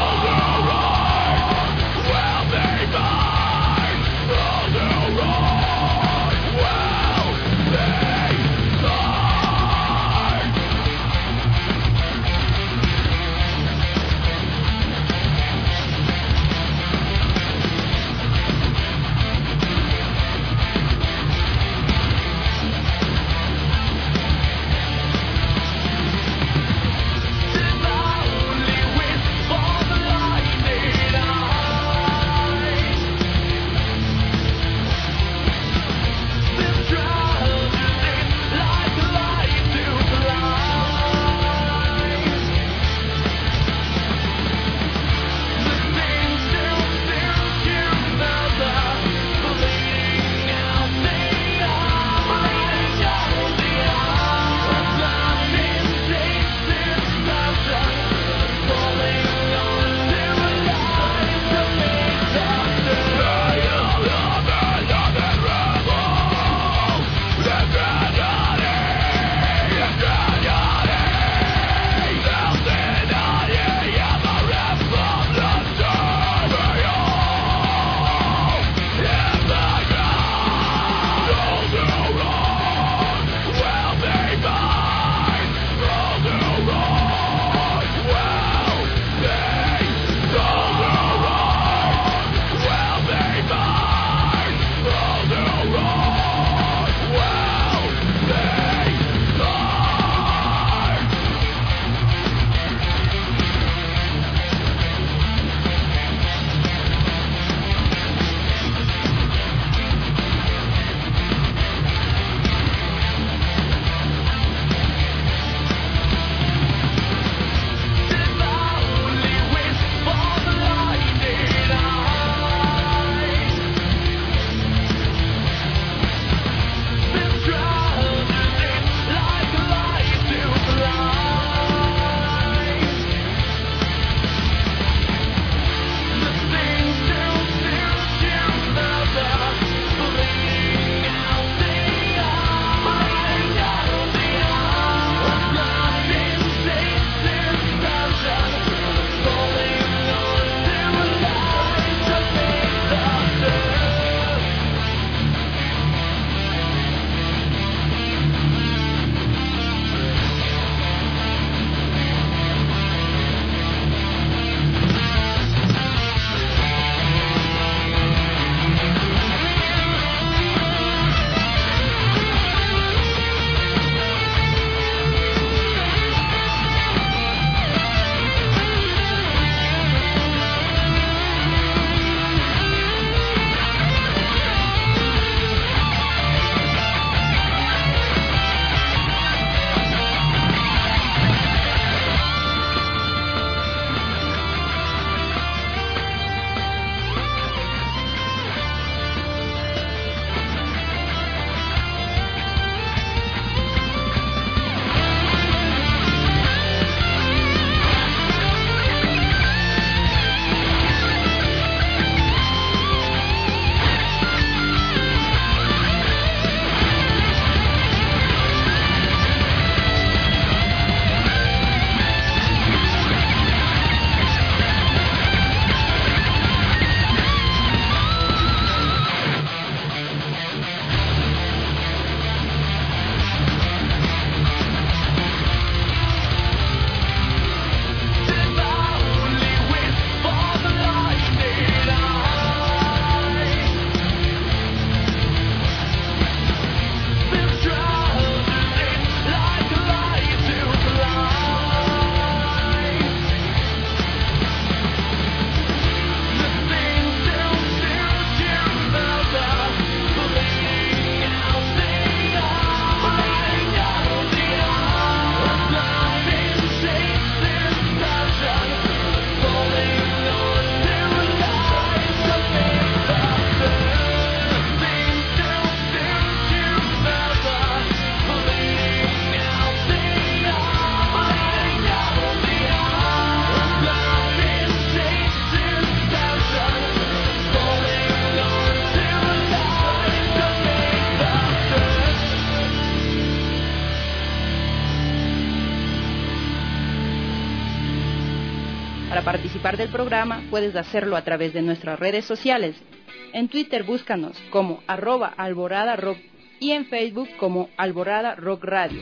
Para participar del programa puedes hacerlo a través de nuestras redes sociales. En Twitter búscanos como @alboradarock y en Facebook como Alborada Rock Radio.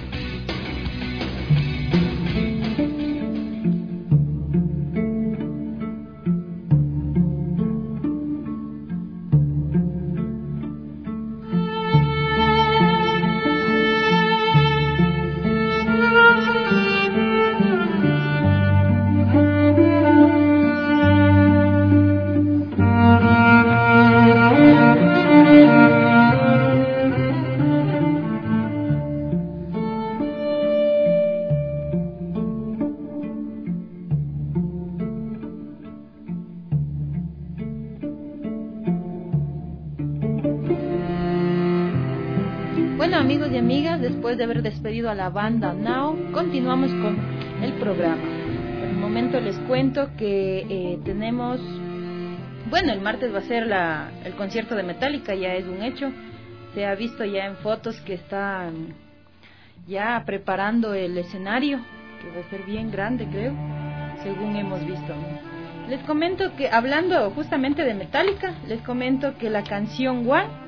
Después de haber despedido a la banda Now, continuamos con el programa. Por el momento les cuento que tenemos, bueno, el martes va a ser el concierto de Metallica, ya es un hecho. Se ha visto ya en fotos que están ya preparando el escenario, que va a ser bien grande, creo, según hemos visto. Les comento que, hablando justamente de Metallica, les comento que la canción One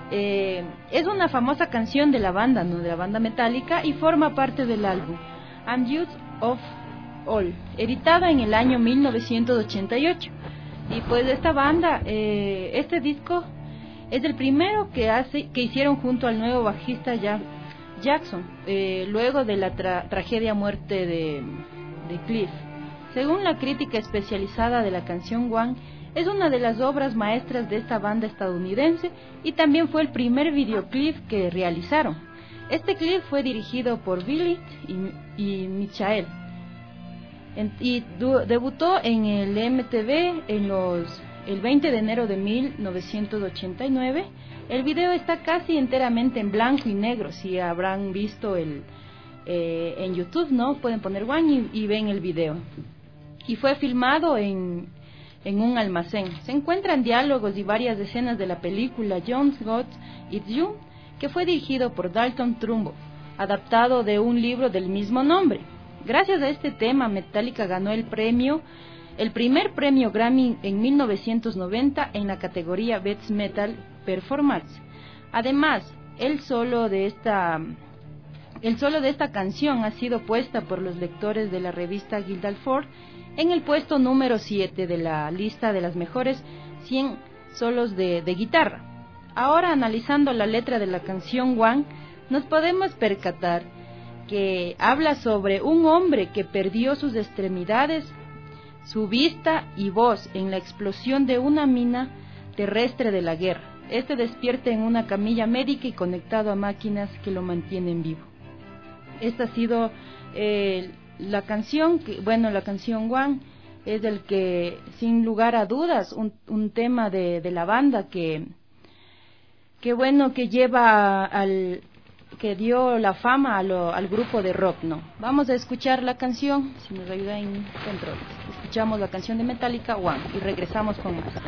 es una famosa canción de la banda, ¿no? De la banda Metallica, y forma parte del álbum I'm Youth of All, editada en el año 1988. Y pues esta banda, este disco es el primero que hicieron junto al nuevo bajista Jackson, luego de la tragedia muerte de Cliff. Según la crítica especializada de la canción One, es una de las obras maestras de esta banda estadounidense y también fue el primer videoclip que realizaron. Este clip fue dirigido por Billy y Michael y debutó en el MTV el 20 de enero de 1989. El video está casi enteramente en blanco y negro, si habrán visto en YouTube, ¿no? Pueden poner One y ven el video. Y fue filmado en un almacén. Se encuentran diálogos y varias escenas de la película John's Got It You, que fue dirigido por Dalton Trumbo, adaptado de un libro del mismo nombre. Gracias a este tema, Metallica ganó el primer premio Grammy en 1990 en la categoría Best Metal Performance. Además, el solo de esta canción ha sido puesta por los lectores de la revista Guildford en el puesto número 7 de la lista de las mejores 100 solos de guitarra. Ahora, analizando la letra de la canción One, nos podemos percatar que habla sobre un hombre que perdió sus extremidades, su vista y voz en la explosión de una mina terrestre de la guerra. Este despierta en una camilla médica y conectado a máquinas que lo mantienen vivo. Esta ha sido la canción, la canción One es el que, sin lugar a dudas, un tema de la banda que lleva que dio la fama al grupo de rock, ¿no? Vamos a escuchar la canción, si nos ayuda en control. Escuchamos la canción de Metallica, One, y regresamos con más.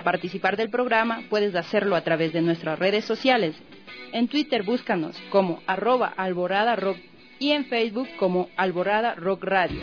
participar del programa puedes hacerlo a través de nuestras redes sociales. En Twitter búscanos como @alboradarock y en Facebook como Alborada Rock Radio.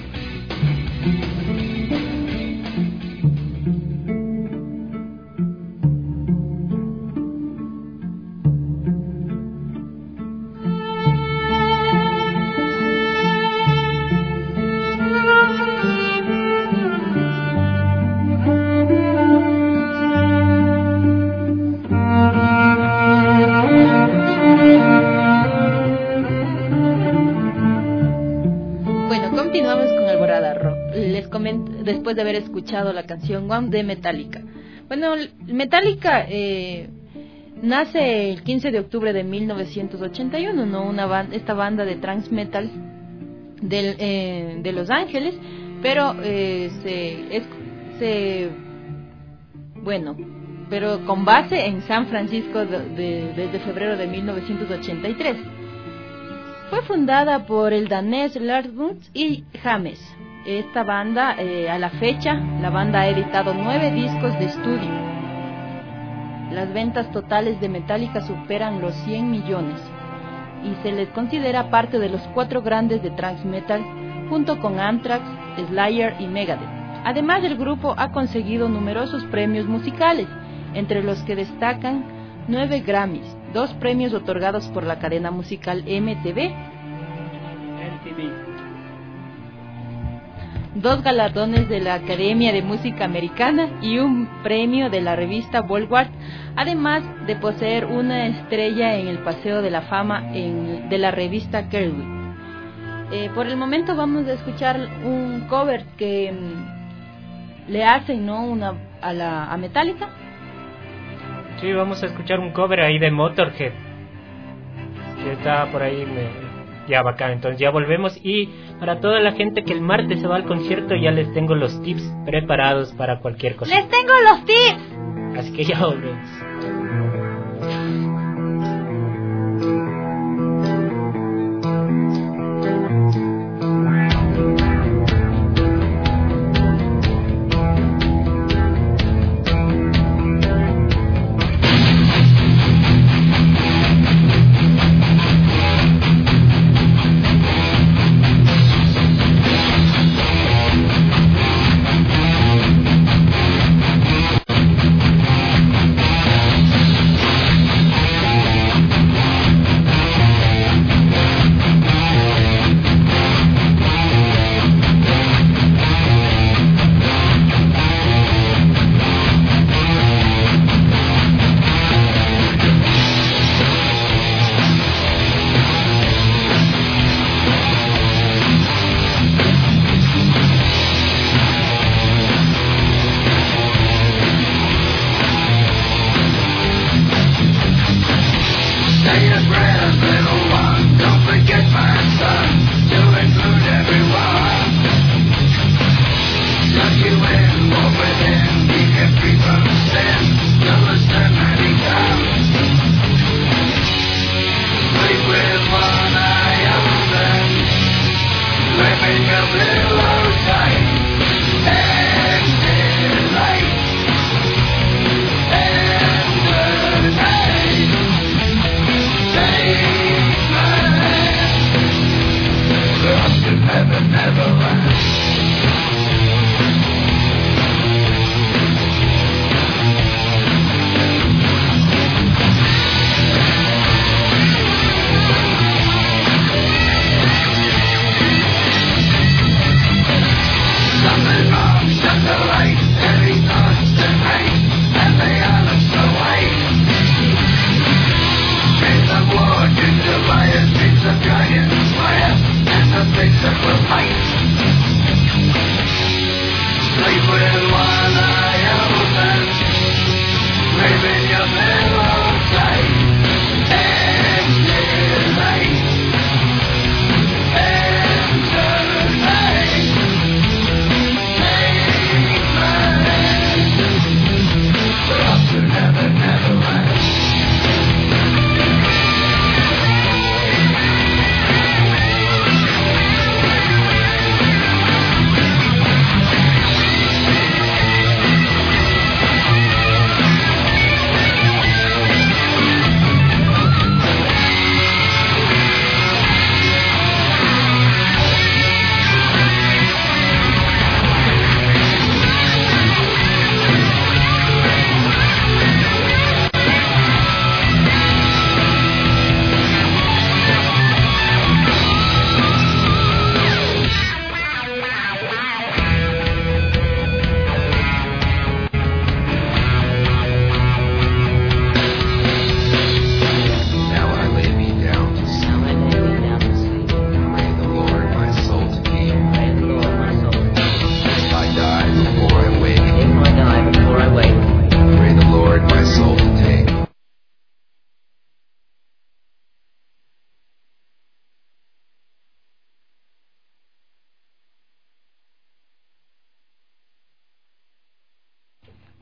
Después de haber escuchado la canción One de Metallica. Bueno, Metallica nace el 15 de octubre de 1981, ¿no? Esta banda de thrash metal de Los Ángeles, pero pero con base en San Francisco desde febrero de 1983. Fue fundada por el danés Lars Bunds y James. Esta banda, a la fecha, la banda ha editado 9 discos de estudio. Las ventas totales de Metallica superan los 100 millones y se les considera parte de los 4 grandes de thrash metal, junto con Anthrax, Slayer y Megadeth. Además, el grupo ha conseguido numerosos premios musicales, entre los que destacan 9 Grammys, 2 premios otorgados por la cadena musical MTV, 2 galardones de la Academia de Música Americana y un premio de la revista Billboard, además de poseer una estrella en el Paseo de la Fama de la revista Kerrang. Por el momento vamos a escuchar un cover que le hacen, ¿no? a Metallica. Sí, vamos a escuchar un cover ahí de Motorhead, que está por ahí ya bacán. Entonces ya volvemos, y para toda la gente que el martes se va al concierto, ya les tengo los tips preparados para cualquier cosa. ¡Les tengo los tips! Así que ya volvemos.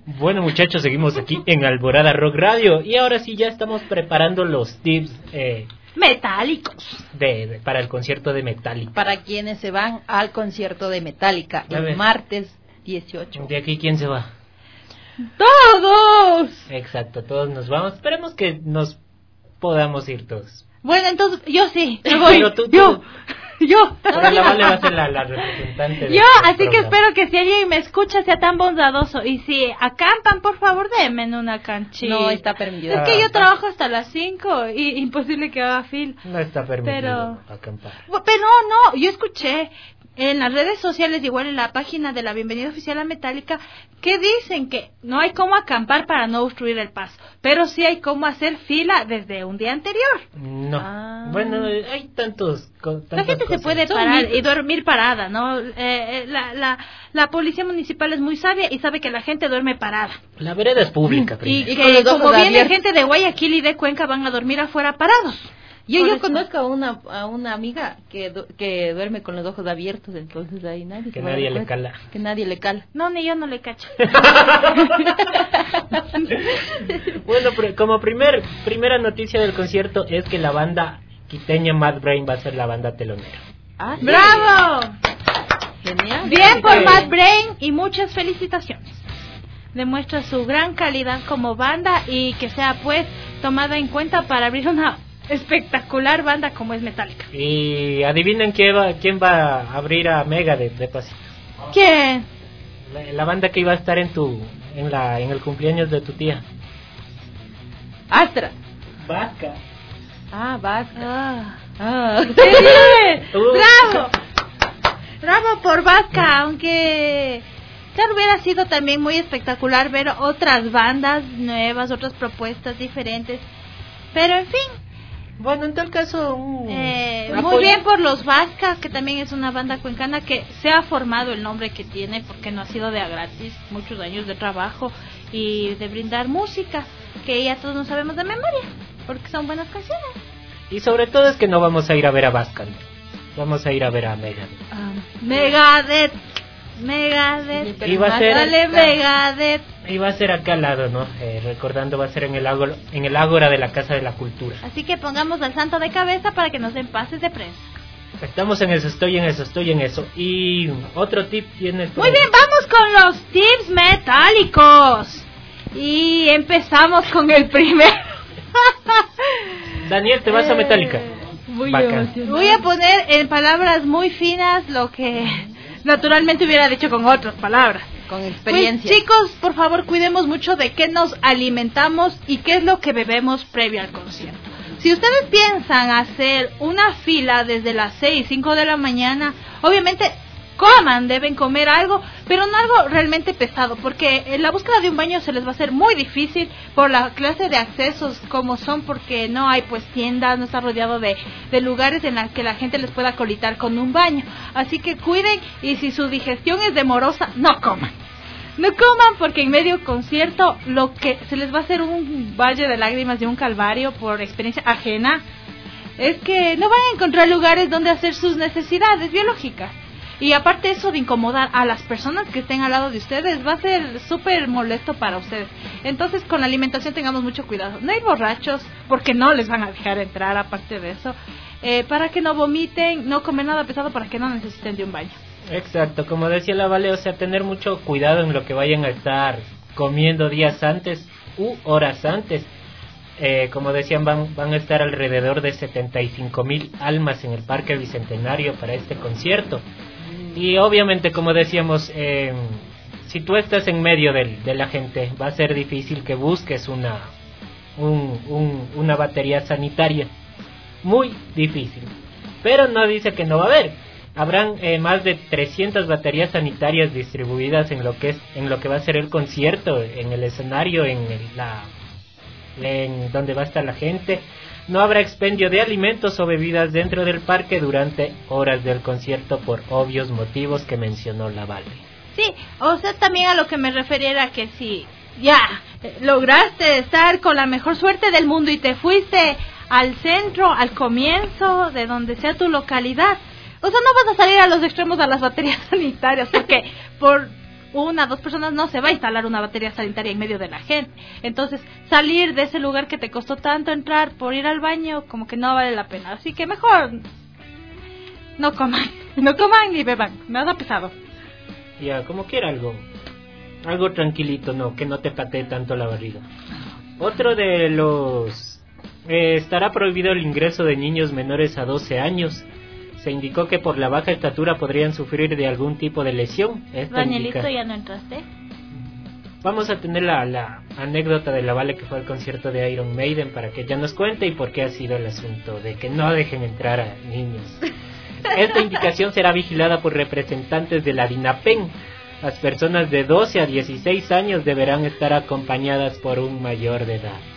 Bueno, muchachos, seguimos aquí en Alborada Rock Radio y ahora sí ya estamos preparando los tips metálicos para el concierto de Metallica. Para quienes se van al concierto de Metallica el martes 18. ¿De aquí quién se va? ¡Todos! Exacto, todos nos vamos. Esperemos que nos podamos ir todos. Bueno, entonces yo sí, me voy. Pero yo. Pero la Vale va a ser la representante. Yo, así que espero que si alguien me escucha sea tan bondadoso. Y si acampan, por favor, denme una canchita. No está permitido. Es que yo trabajo hasta las 5 y imposible que haga fila. No está permitido acampar. Pero no, yo escuché en las redes sociales, igual en la página de la Bienvenida Oficial a Metallica, que dicen que no hay cómo acampar para no obstruir el paso, pero sí hay cómo hacer fila desde un día anterior. No, bueno, hay tantos la gente cosas. Se puede parar y dormir parada, ¿no? La policía municipal es muy sabia y sabe que la gente duerme parada. La vereda es pública. Y que como viene gente de Guayaquil y de Cuenca van a dormir afuera parados. Yo conozco a una amiga que duerme con los ojos abiertos, entonces ahí nadie que nadie le cala. Que nadie le cala. No, ni yo no le cacho. Bueno, como primera noticia del concierto es que la banda quiteña Mad Brain va a ser la banda telonera. ¿Ah, sí? ¡Bravo! Genial. Bien por Mad Brain y muchas felicitaciones. Demuestra su gran calidad como banda y que sea pues tomada en cuenta para abrir una espectacular banda como es Metallica. Y adivinen quién va a abrir a Megadeth de pasito. ¿Quién? La banda que iba a estar en el cumpleaños de tu tía. Astra. Vasca. Vasca. ¡Bravo! Bravo por Vasca, aunque claro, hubiera sido también muy espectacular ver otras bandas nuevas, otras propuestas diferentes. Pero en fin. Bueno, en tal caso... muy bien por los Vascas, que también es una banda cuencana que se ha formado el nombre que tiene, porque no ha sido de a gratis, muchos años de trabajo y de brindar música, que ya todos no sabemos de memoria, porque son buenas canciones. Y sobre todo es que no vamos a ir a ver a Vasca, vamos a ir a ver a Megadeth. Megadeth. Y va a ser Megadeth. Y va a ser acá al lado, ¿no? Recordando, va a ser en el Ágora de la Casa de la Cultura. Así que pongamos al santo de cabeza para que nos den pases de prensa. Estamos en eso, estoy en eso. Y otro tip tiene... Muy bien, vamos con los tips metálicos. Y empezamos con el primero. Daniel, ¿te vas a Metallica? Voy a poner en palabras muy finas lo que naturalmente hubiera dicho con otras palabras. Con experiencia. Pues, chicos, por favor, cuidemos mucho de qué nos alimentamos y qué es lo que bebemos previo al concierto. Si ustedes piensan hacer una fila desde las 6, 5 de la mañana, obviamente coman, deben comer algo, pero no algo realmente pesado, porque en la búsqueda de un baño se les va a hacer muy difícil por la clase de accesos como son, porque no hay pues tiendas, no está rodeado de lugares en los que la gente les pueda colitar con un baño. Así que cuiden, y si su digestión es demorosa, no coman. No coman, porque en medio concierto lo que se les va a hacer un valle de lágrimas y un calvario por experiencia ajena es que no van a encontrar lugares donde hacer sus necesidades biológicas. Y aparte eso de incomodar a las personas que estén al lado de ustedes va a ser súper molesto para ustedes. Entonces con la alimentación tengamos mucho cuidado. No ir borrachos, porque no les van a dejar entrar, aparte de eso. Para que no vomiten, no comer nada pesado para que no necesiten de un baño. Exacto, como decía la Vale, o sea, tener mucho cuidado en lo que vayan a estar comiendo días antes u horas antes. Como decían, van a estar alrededor de 75,000 almas en el Parque Bicentenario para este concierto. Y obviamente, como decíamos, si tú estás en medio de la gente, va a ser difícil que busques una batería sanitaria. Muy difícil. Pero no dice que no va a haber. Habrán más de 300 baterías sanitarias distribuidas en lo que va a ser el concierto, en el escenario, en donde va a estar la gente. No habrá expendio de alimentos o bebidas dentro del parque durante horas del concierto por obvios motivos que mencionó la Vale. Sí, o sea, también a lo que me refería era que si ya lograste estar con la mejor suerte del mundo y te fuiste al centro, al comienzo de donde sea tu localidad, o sea, no vas a salir a los extremos a las baterías sanitarias, porque por una, 2 personas, no se va a instalar una batería sanitaria en medio de la gente. Entonces, salir de ese lugar que te costó tanto entrar por ir al baño, como que no vale la pena. Así que mejor no coman ni beban, nada pesado. Ya, como quiera algo tranquilito, no, que no te patee tanto la barriga. Otro de los... estará prohibido el ingreso de niños menores a 12 años. Se indicó que por la baja estatura podrían sufrir de algún tipo de lesión. Danielito, ¿ya no entraste? Vamos a tener la anécdota de la Vale, que fue al concierto de Iron Maiden, para que ella nos cuente y por qué ha sido el asunto de que no dejen entrar a niños. Esta indicación será vigilada por representantes de la DINAPEN. Las personas de 12 a 16 años deberán estar acompañadas por un mayor de edad.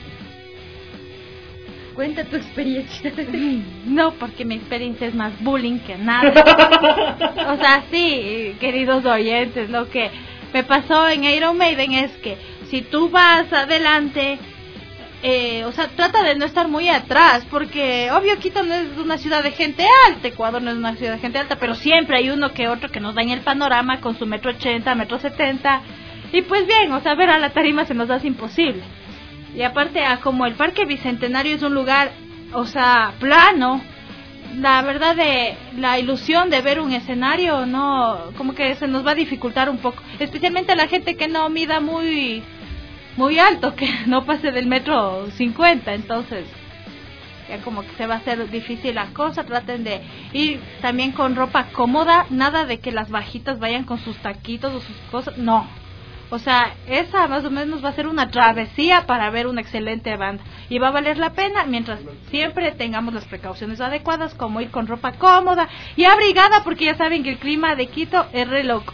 Cuenta tu experiencia. No, porque mi experiencia es más bullying que nada. O sea, sí, queridos oyentes, lo que me pasó en Iron Maiden es que si tú vas adelante, o sea, trata de no estar muy atrás, porque obvio Quito no es una ciudad de gente alta, Ecuador no es una ciudad de gente alta, pero siempre hay uno que otro que nos daña el panorama con su 1,80 m, 1,70 m, y pues bien, o sea, ver a la tarima se nos hace imposible. Y aparte, como el Parque Bicentenario es un lugar, o sea, plano, la verdad de la ilusión de ver un escenario, no, como que se nos va a dificultar un poco, especialmente a la gente que no mida muy alto, que no pase del 1,50 m, entonces ya como que se va a hacer difícil la cosa. Traten de ir también con ropa cómoda, nada de que las bajitas vayan con sus taquitos o sus cosas, no. O sea, esa más o menos va a ser una travesía para ver una excelente banda. Y va a valer la pena mientras siempre tengamos las precauciones adecuadas, como ir con ropa cómoda y abrigada, porque ya saben que el clima de Quito es re loco.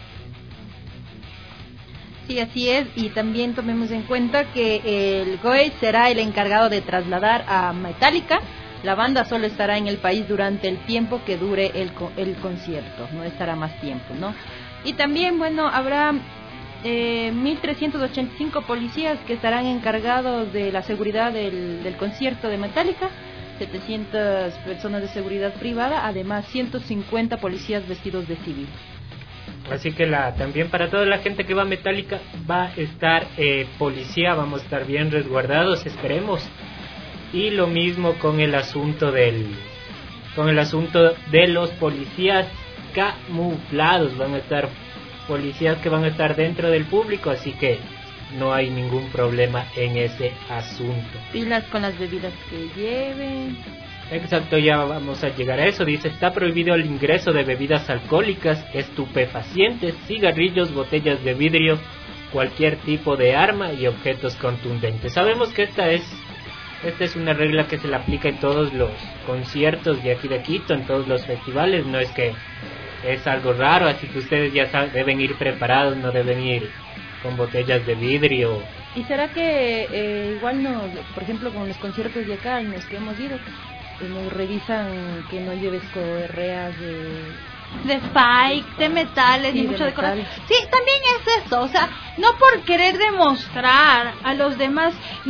Sí, así es. Y también tomemos en cuenta que el GOE será el encargado de trasladar a Metallica. La banda solo estará en el país durante el tiempo que dure el concierto. No estará más tiempo, ¿no? Y también, bueno, habrá 1.385 policías que estarán encargados de la seguridad del concierto de Metallica, 700 personas de seguridad privada, además 150 policías vestidos de civil. Así que también para toda la gente que va a Metallica va a estar policía, vamos a estar bien resguardados, esperemos. Y lo mismo con el asunto de los policías camuflados, van a estar policías que van a estar dentro del público, así que no hay ningún problema en ese asunto. Pilas con las bebidas que lleven. Exacto, ya vamos a llegar a eso. Dice, está prohibido el ingreso de bebidas alcohólicas, estupefacientes, cigarrillos, botellas de vidrio, cualquier tipo de arma y objetos contundentes. Sabemos que esta es una regla que se le aplica en todos los conciertos de aquí de Quito, en todos los festivales, no es que es algo raro, así que ustedes ya deben ir preparados, no deben ir con botellas de vidrio. ¿Y será que igual por ejemplo, con los conciertos de acá en los que hemos ido, nos revisan que no lleves correas de spike, de metales, sí, ni mucho de cosas? metales. Sí, también es eso, o sea, no por querer demostrar a los demás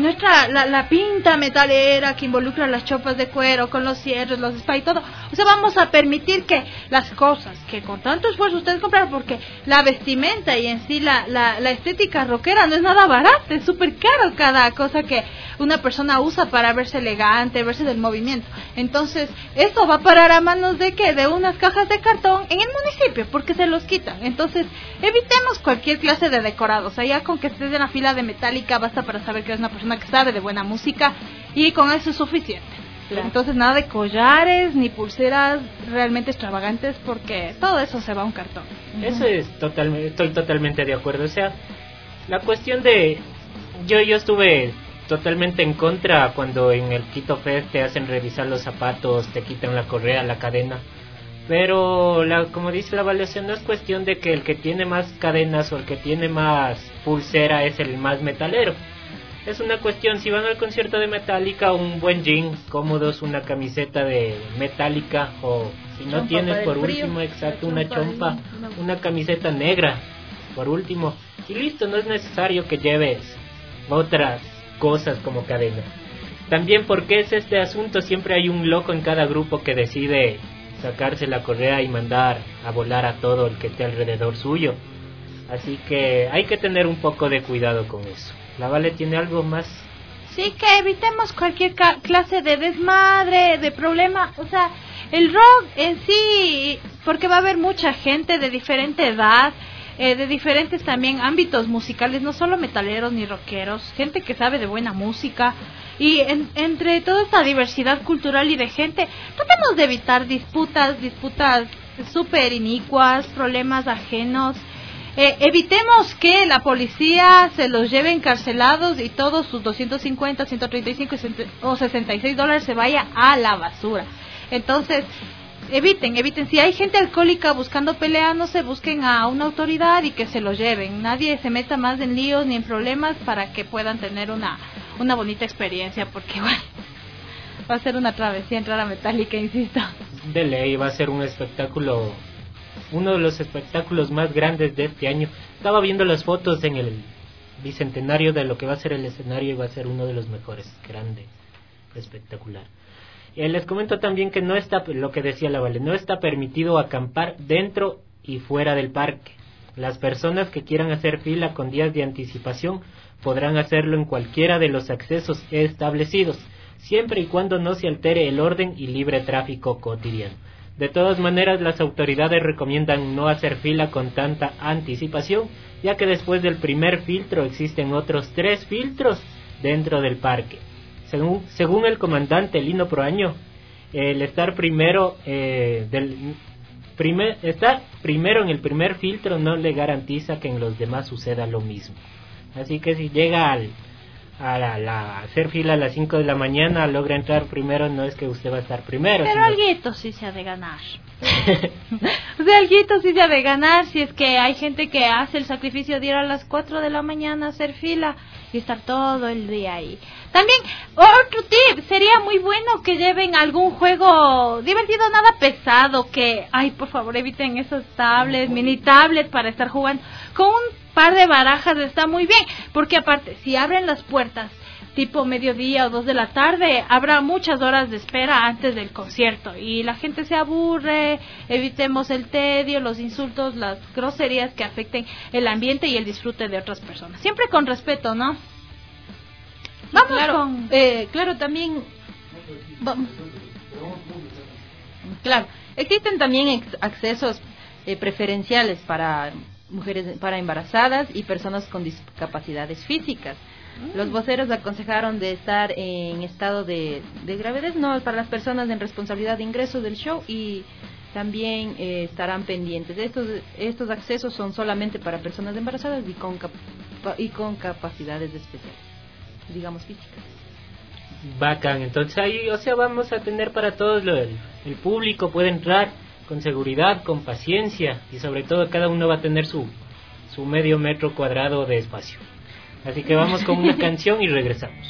la pinta metalera que involucra las chopas de cuero con los cierres, los spike y todo. O sea, vamos a permitir que las cosas que con tanto esfuerzo ustedes compraron, porque la vestimenta y en sí la estética rockera no es nada barata, es súper caro cada cosa que una persona usa para verse elegante, verse del movimiento. Entonces, esto va a parar a manos de ¿qué? De unas cajas de cartón en el municipio, porque se los quitan. Entonces, evitemos cualquier clase de decorado. O sea, ya con que estés en la fila de Metallica basta para saber que eres una persona que sabe de buena música, y con eso es suficiente. Claro. Entonces, nada de collares ni pulseras realmente extravagantes, porque todo eso se va a un cartón. Eso es estoy totalmente de acuerdo. O sea, la cuestión de yo estuve totalmente en contra cuando en el Quito Fest te hacen revisar los zapatos, te quitan la correa, la cadena. Pero como dice la evaluación, no es cuestión de que el que tiene más cadenas o el que tiene más pulsera es el más metalero. Es una cuestión, si van al concierto de Metallica, un buen jean, cómodos, una camiseta de Metallica, o si no tienes por último, exacto, una chompa, una camiseta negra, por último, y listo, no es necesario que lleves otras cosas como cadena. También, porque es este asunto, siempre hay un loco en cada grupo que decide sacarse la correa y mandar a volar a todo el que esté alrededor suyo. Así que hay que tener un poco de cuidado con eso. ¿La Vale tiene algo más? Sí, que evitemos cualquier clase de desmadre, de problema. O sea, el rock en sí, porque va a haber mucha gente de diferente edad, de diferentes también ámbitos musicales, no solo metaleros ni rockeros, gente que sabe de buena música. Y entre toda esta diversidad cultural y de gente, tratemos de evitar disputas súper inicuas, problemas ajenos. Evitemos que la policía se los lleve encarcelados y todos sus 250, 135 o $66 se vaya a la basura. Entonces, eviten. Si hay gente alcohólica buscando pelea, no se busquen a una autoridad y que se los lleven. Nadie se meta más en líos ni en problemas para que puedan tener una bonita experiencia, porque bueno, va a ser una travesía entrar a Metallica, insisto. De ley, va a ser un espectáculo, uno de los espectáculos más grandes de este año. Estaba viendo las fotos en el bicentenario de lo que va a ser el escenario y va a ser uno de los mejores, grande, espectacular. Les comento también que no está, lo que decía la Vale, no está permitido acampar dentro y fuera del parque. Las personas que quieran hacer fila con días de anticipación podrán hacerlo en cualquiera de los accesos establecidos, siempre y cuando no se altere el orden y libre tráfico cotidiano. De todas maneras, las autoridades recomiendan no hacer fila con tanta anticipación, ya que después del primer filtro existen otros 3 filtros dentro del parque. Según el comandante Lino Proaño, el estar primero estar primero en el primer filtro no le garantiza que en los demás suceda lo mismo. Así que si llega a hacer fila a las 5 de la mañana, logra entrar primero, no es que usted va a estar primero. Pero alguito sí se ha de ganar. O sea, alguito sí se ha de ganar si es que hay gente que hace el sacrificio de ir a las 4 de la mañana a hacer fila y estar todo el día ahí. También, otro tip, sería muy bueno que lleven algún juego divertido, nada pesado, que, ay, por favor, eviten esos tablets, mini tablets para estar jugando. Con un par de barajas está muy bien, porque aparte, si abren las puertas tipo mediodía o 2 de la tarde, habrá muchas horas de espera antes del concierto y la gente se aburre. Evitemos el tedio, los insultos, las groserías que afecten el ambiente y el disfrute de otras personas. Siempre con respeto, ¿no? Vamos con... claro, también... Claro, existen también accesos preferenciales para mujeres, para embarazadas y personas con discapacidades físicas. Los voceros aconsejaron de estar en estado de gravedad, no, para las personas en responsabilidad de ingreso del show, y también estarán pendientes. Estos accesos son solamente para personas embarazadas y con capacidades especiales, digamos físicas. Bacán, entonces ahí, o sea, vamos a tener para todos, el público puede entrar con seguridad, con paciencia, y sobre todo cada uno va a tener su medio metro cuadrado de espacio. Así que vamos con una canción y regresamos.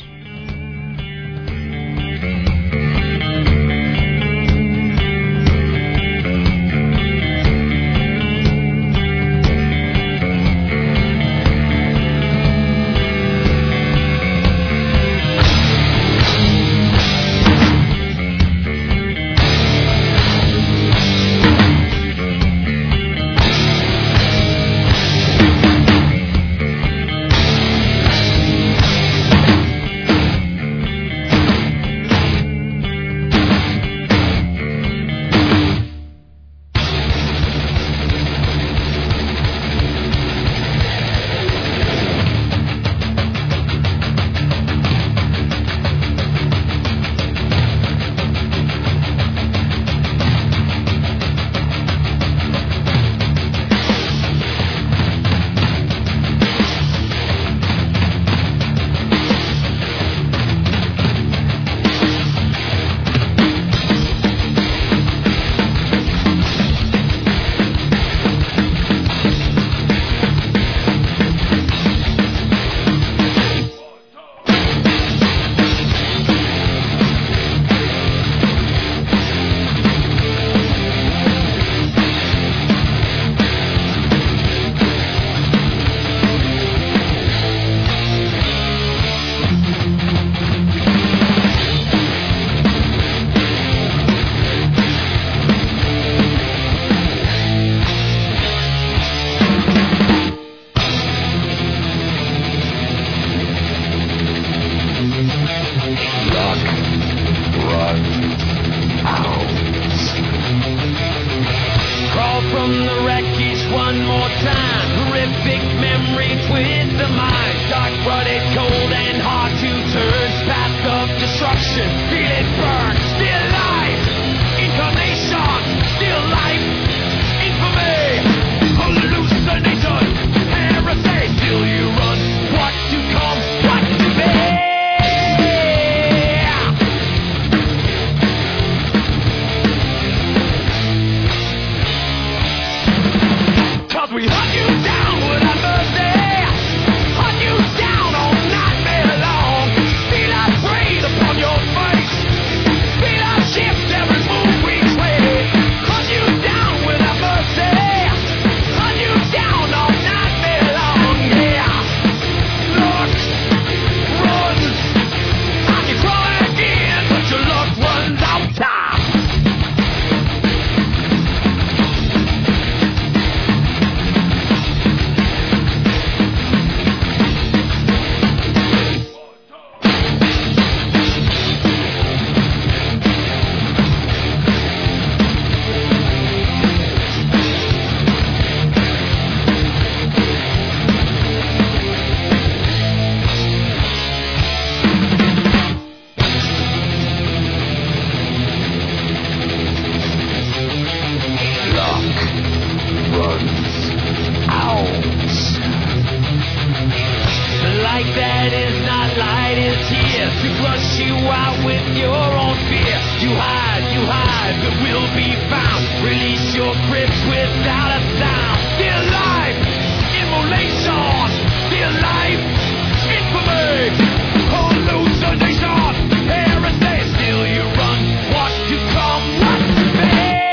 you hide, but will be found. Release your grips without a sound. Dear life, immolation. Dear life, infamy. Hallucination, heresy. Still you run, watch to come, what to be.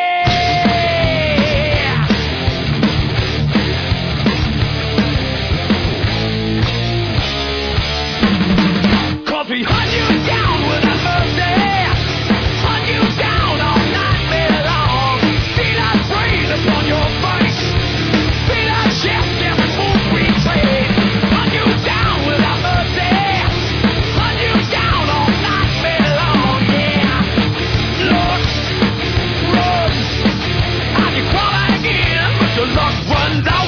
Cause we hunt you down without mercy. Hunt you down all night long. Feel us breathe upon your face. Feel us shift every move we trade. Hunt you down without mercy. Hunt you down all night long, yeah. Look, run, and you crawl again, but your luck runs out.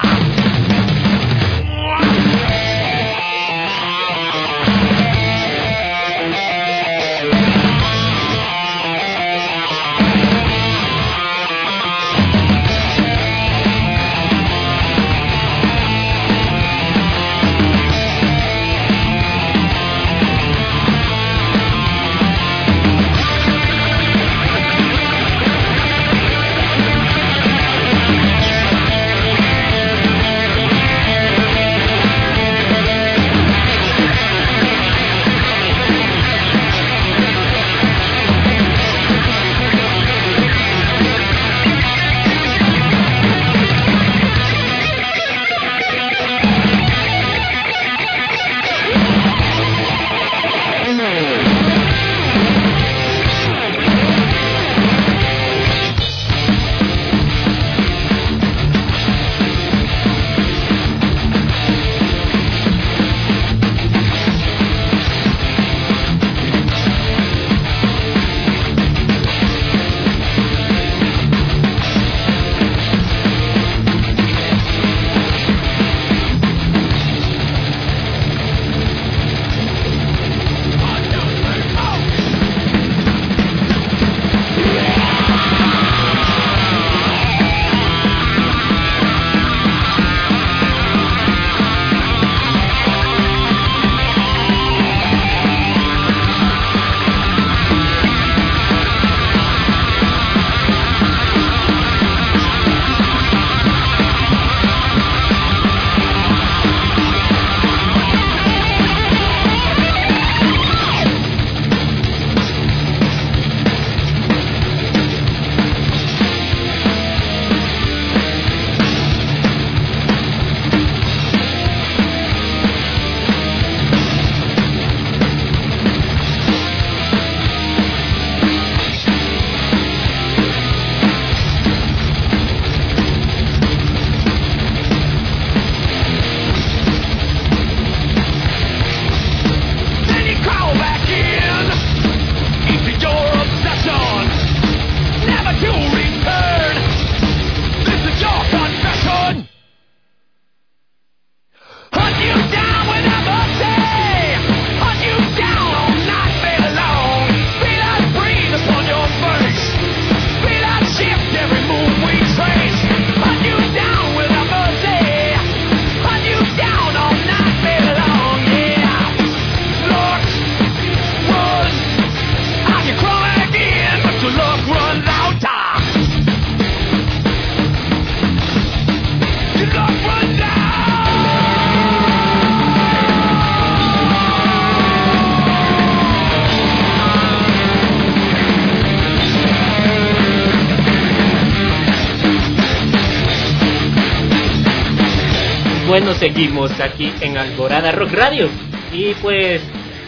Bueno, seguimos aquí en Alborada Rock Radio y pues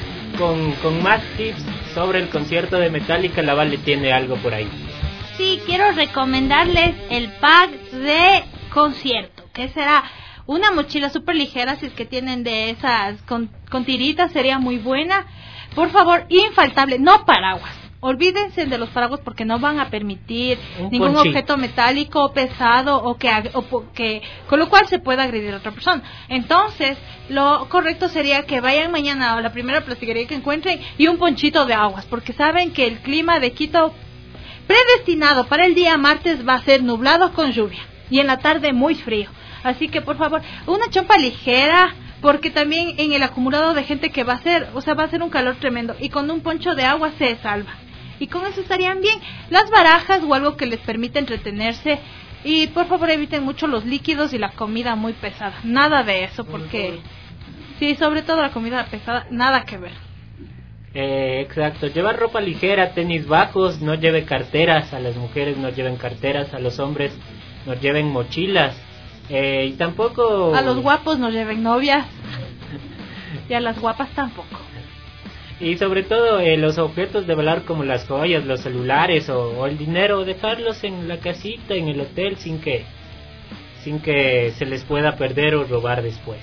con más tips sobre el concierto de Metallica. La Vale tiene algo por ahí. Sí, quiero recomendarles el pack de concierto, que será una mochila súper ligera, si es que tienen de esas con tiritas, sería muy buena. Por favor, infaltable, no paraguas. Olvídense de los paraguas porque no van a permitir ningún objeto metálico pesado o que con lo cual se pueda agredir a otra persona. Entonces, lo correcto sería que vayan mañana a la primera plastiquería que encuentren y un ponchito de aguas, porque saben que el clima de Quito predestinado para el día martes va a ser nublado con lluvia y en la tarde muy frío. Así que, por favor, una chompa ligera, porque también en el acumulado de gente que va a ser un calor tremendo, y con un poncho de agua se salva. y con eso estarían bien. Las barajas o algo que les permita entretenerse, y por favor eviten mucho los líquidos y la comida muy pesada, nada de eso, porque sí, sobre todo la comida pesada, nada que ver. Exacto, llevar ropa ligera, tenis bajos, no lleve carteras, a las mujeres no lleven carteras, a los hombres no lleven mochilas, y tampoco... A los guapos no lleven novias, y a las guapas tampoco. Y sobre todo los objetos de valor como las joyas, los celulares o el dinero, dejarlos en la casita, en el hotel, sin que se les pueda perder o robar después.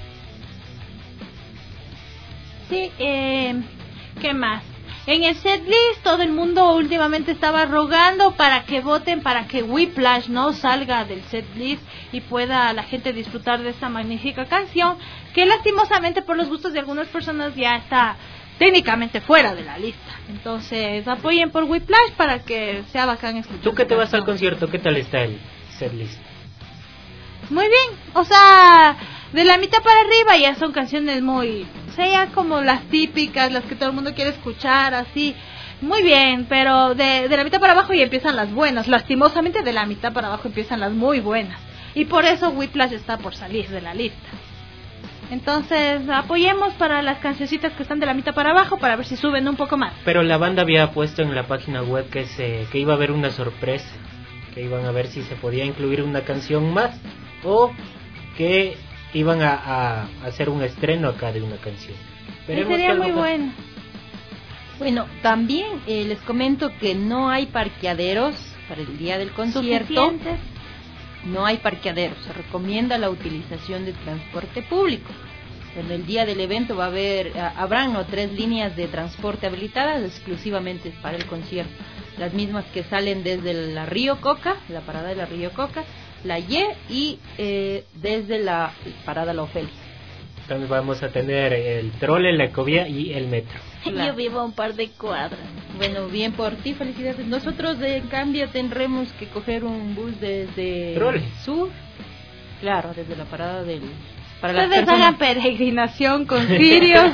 Sí, ¿qué más? En el setlist todo el mundo últimamente estaba rogando para que voten para que Whiplash no salga del setlist y pueda la gente disfrutar de esta magnífica canción, que lastimosamente por los gustos de algunas personas ya está técnicamente fuera de la lista. Entonces apoyen por Whiplash para que sea bacán escuchar. ¿Tú que te vas al concierto? ¿Qué tal está el setlist? Muy bien, o sea, de la mitad para arriba ya son canciones muy, o sea, ya como las típicas, las que todo el mundo quiere escuchar, así, muy bien, pero de la mitad para abajo ya empiezan las buenas. Lastimosamente de la mitad para abajo empiezan las muy buenas, y por eso Whiplash está por salir de la lista. Entonces apoyemos para las cancioncitas que están de la mitad para abajo, para ver si suben un poco más. Pero la banda había puesto en la página web que iba a haber una sorpresa, que iban a ver si se podía incluir una canción más, o que iban a hacer un estreno acá de una canción. Sería muy bueno. Bueno, también les comento que no hay parqueaderos para el día del concierto. No hay parqueaderos, se recomienda la utilización de transporte público. En el día del evento habrán 3 líneas de transporte habilitadas exclusivamente para el concierto. Las mismas que salen desde la Río Coca, la parada de la Río Coca, la y desde la parada La Ofelia. Entonces vamos a tener el trole, la ecovía y el metro. Claro. Yo vivo a un par de cuadras. Bueno, bien por ti, felicidades. Nosotros en cambio tendremos que coger un bus desde Trole sur. Claro, desde la parada del... Para las personas hagan peregrinación con cirios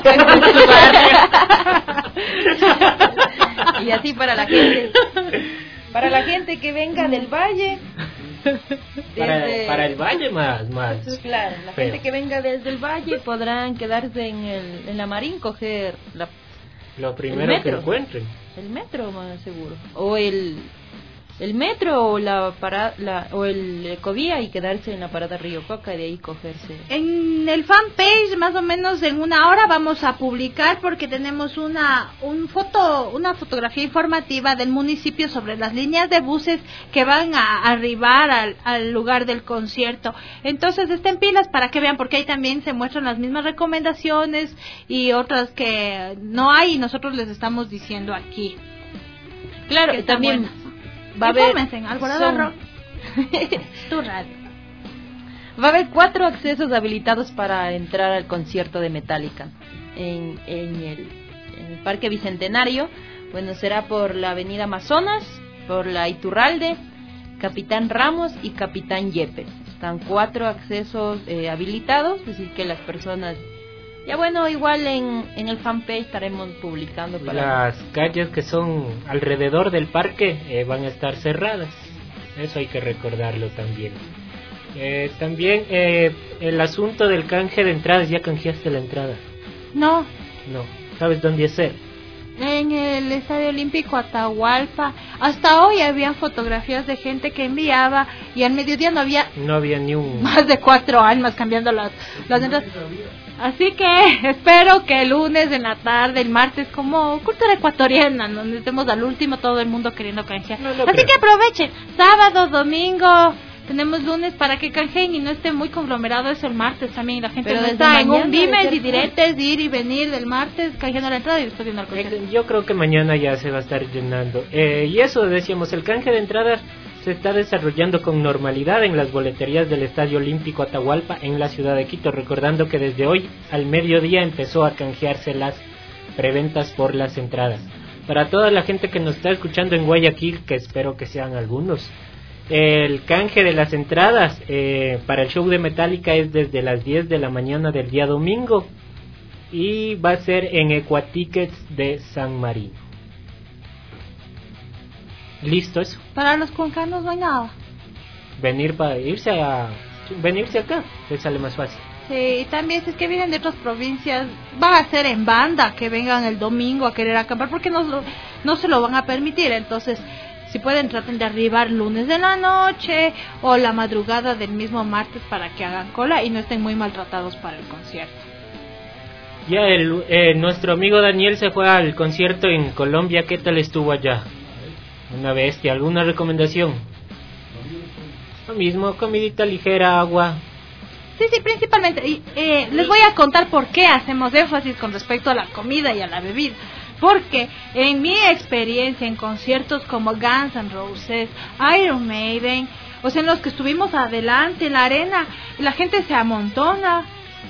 y así para la gente que venga del valle. Para el valle más claro, la feo. Gente que venga desde el valle podrán quedarse en la Marín, coger lo primero que encuentren, el metro más seguro, o el metro o o el ecovía, y quedarse en la parada Río Coca y de ahí cogerse. En el fanpage más o menos en 1 hora vamos a publicar, porque tenemos una fotografía informativa del municipio sobre las líneas de buses que van a arribar al lugar del concierto. Entonces estén pilas para que vean, porque ahí también se muestran las mismas recomendaciones y otras que no hay y nosotros les estamos diciendo aquí. Claro, y también buenas. Va a haber tu radio. Va a haber 4 accesos habilitados para entrar al concierto de Metallica en el Parque Bicentenario. Bueno, será por la Avenida Amazonas, por la Iturralde, Capitán Ramos y Capitán Yepes. Están 4 accesos habilitados, así que las personas... Ya bueno, igual en el fanpage estaremos publicando las calles que son alrededor del parque van a estar cerradas. Eso hay que recordarlo también. También el asunto del canje de entradas. ¿Ya canjeaste la entrada? No. ¿Sabes dónde hacer? En el Estadio Olímpico Atahualpa. Hasta hoy había fotografías de gente que enviaba y al mediodía no había ni un... Más de 4 almas cambiando las entradas. Así que espero que el lunes en la tarde, el martes, como cultura ecuatoriana, donde estemos al último todo el mundo queriendo canjear. Así que aprovechen, sábado, domingo, tenemos lunes para que canjeen y no esté muy conglomerado eso el martes también. La gente no está en un dimes y diretes de ir y venir del martes canjeando la entrada y después viendo el concierto. Yo creo que mañana ya se va a estar llenando. Y eso decíamos, el canje de entradas se está desarrollando con normalidad en las boleterías del Estadio Olímpico Atahualpa en la ciudad de Quito, recordando que desde hoy al mediodía empezó a canjearse las preventas por las entradas. Para toda la gente que nos está escuchando en Guayaquil, que espero que sean algunos, el canje de las entradas para el show de Metallica es desde las 10 de la mañana del día domingo y va a ser en Ecuatickets de San Marino. Listo, eso. Para los cuencanos no hay nada. Venirse acá, les sale más fácil. Sí, y también si es que vienen de otras provincias, va a ser en banda, que vengan el domingo a querer acampar, porque no se lo van a permitir. Entonces, si pueden, traten de arribar lunes de la noche o la madrugada del mismo martes para que hagan cola y no estén muy maltratados para el concierto. Ya nuestro amigo Daniel se fue al concierto en Colombia. ¿Qué tal estuvo allá? Una bestia. ¿Alguna recomendación? Lo mismo, comidita ligera, agua. Sí, principalmente. Y, les voy a contar por qué hacemos énfasis con respecto a la comida y a la bebida. Porque en mi experiencia en conciertos como Guns N' Roses, Iron Maiden, o sea, en los que estuvimos adelante en la arena, la gente se amontona.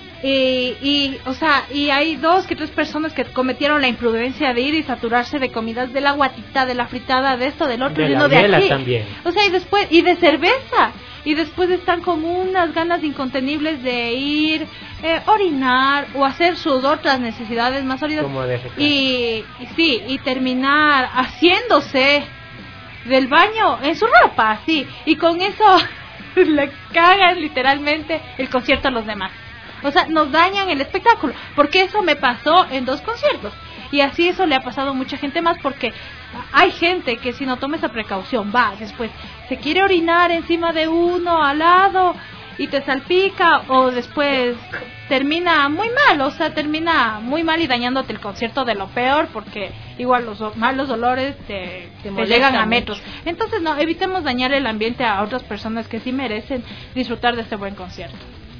Y hay 2 que 3 personas que cometieron la imprudencia de ir y saturarse de comidas, de la guatita, de la fritada, de esto, del otro, de y la uno de aquí. También. O sea, y de cerveza. Y después están con unas ganas incontenibles de ir, orinar o hacer sus otras necesidades más sólidas. Y terminar haciéndose del baño en su ropa, sí. Y con eso le cagan literalmente el concierto a los demás. O sea, nos dañan el espectáculo, porque eso me pasó en 2 conciertos. Y así eso le ha pasado a mucha gente más, porque hay gente que si no toma esa precaución, va, después se quiere orinar encima de uno, al lado, y te salpica, o después termina muy mal y dañándote el concierto de lo peor, porque igual los malos olores te llegan a metros. Entonces, no, evitemos dañar el ambiente a otras personas que sí merecen disfrutar de este buen concierto.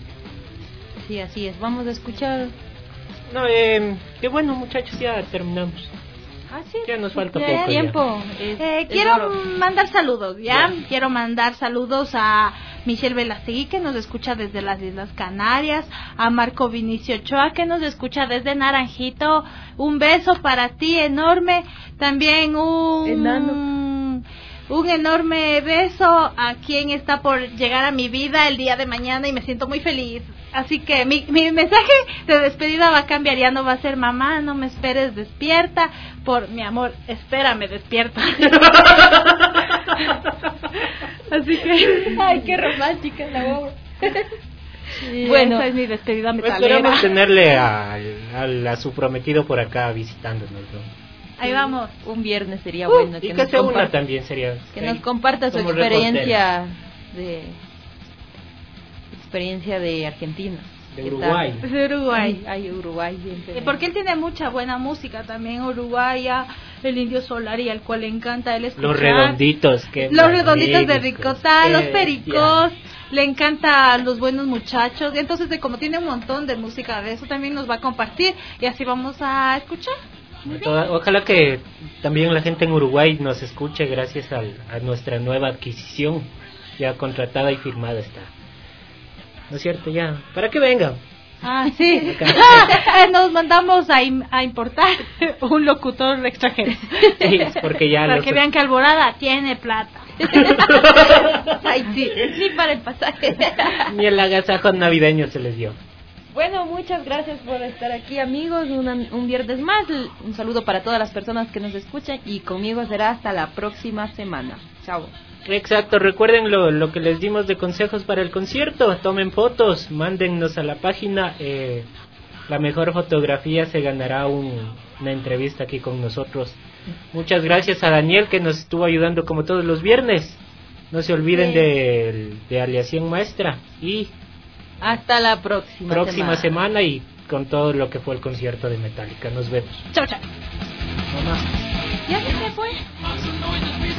Sí, así es. Vamos a escuchar. No, qué bueno, muchachos, ya terminamos. Sí, ya nos falta poco tiempo. Quiero mandar saludos, ¿ya? Quiero mandar saludos a Michelle Velastegui, que nos escucha desde las Islas Canarias, a Marco Vinicio Ochoa, que nos escucha desde Naranjito. Un beso para ti enorme. También un enorme beso a quien está por llegar a mi vida el día de mañana y me siento muy feliz. Así que mi mensaje de despedida va a cambiar, ya no va a ser mamá, no me esperes despierta, por mi amor, espérame despierta. Así que, ay, qué romántica la boba. Sí, bueno, esa es mi despedida metalera. Esperamos tenerle a su prometido por acá visitándonos, ¿no? Ahí vamos. Un viernes sería bueno. Y que se una también sería. Que nos comparta su experiencia de Argentina. De Uruguay. De Uruguay. Ay, Uruguay. Porque él tiene mucha buena música también, Uruguaya, el Indio Solari, al cual le encanta él escuchar. Los Redonditos. Los Redonditos de Ricota, los Pericos. Le encanta a Los Buenos Muchachos. Entonces, como tiene un montón de música de eso, también nos va a compartir. Y así vamos a escuchar. Ojalá que también la gente en Uruguay nos escuche gracias a nuestra nueva adquisición, ya contratada y firmada está. ¿No es cierto? Ya, para que vengan. Sí. Nos mandamos a importar un locutor extranjero. Sí, porque ya para que vean que Alborada tiene plata. Ay, sí, ni para el pasaje. Ni el agasajo navideño se les dio. Bueno, muchas gracias por estar aquí, amigos. Un viernes más. Un saludo para todas las personas que nos escuchan y conmigo será hasta la próxima semana. Chao. Exacto, recuerden lo que les dimos de consejos para el concierto. Tomen fotos, mándennos a la página. La mejor fotografía se ganará una entrevista aquí con nosotros. Muchas gracias a Daniel, que nos estuvo ayudando como todos los viernes. No se olviden de Aleación Maestra. Y hasta la próxima semana y con todo lo que fue el concierto de Metallica. Nos vemos. Chao, chao. Mamá. Ya se fue.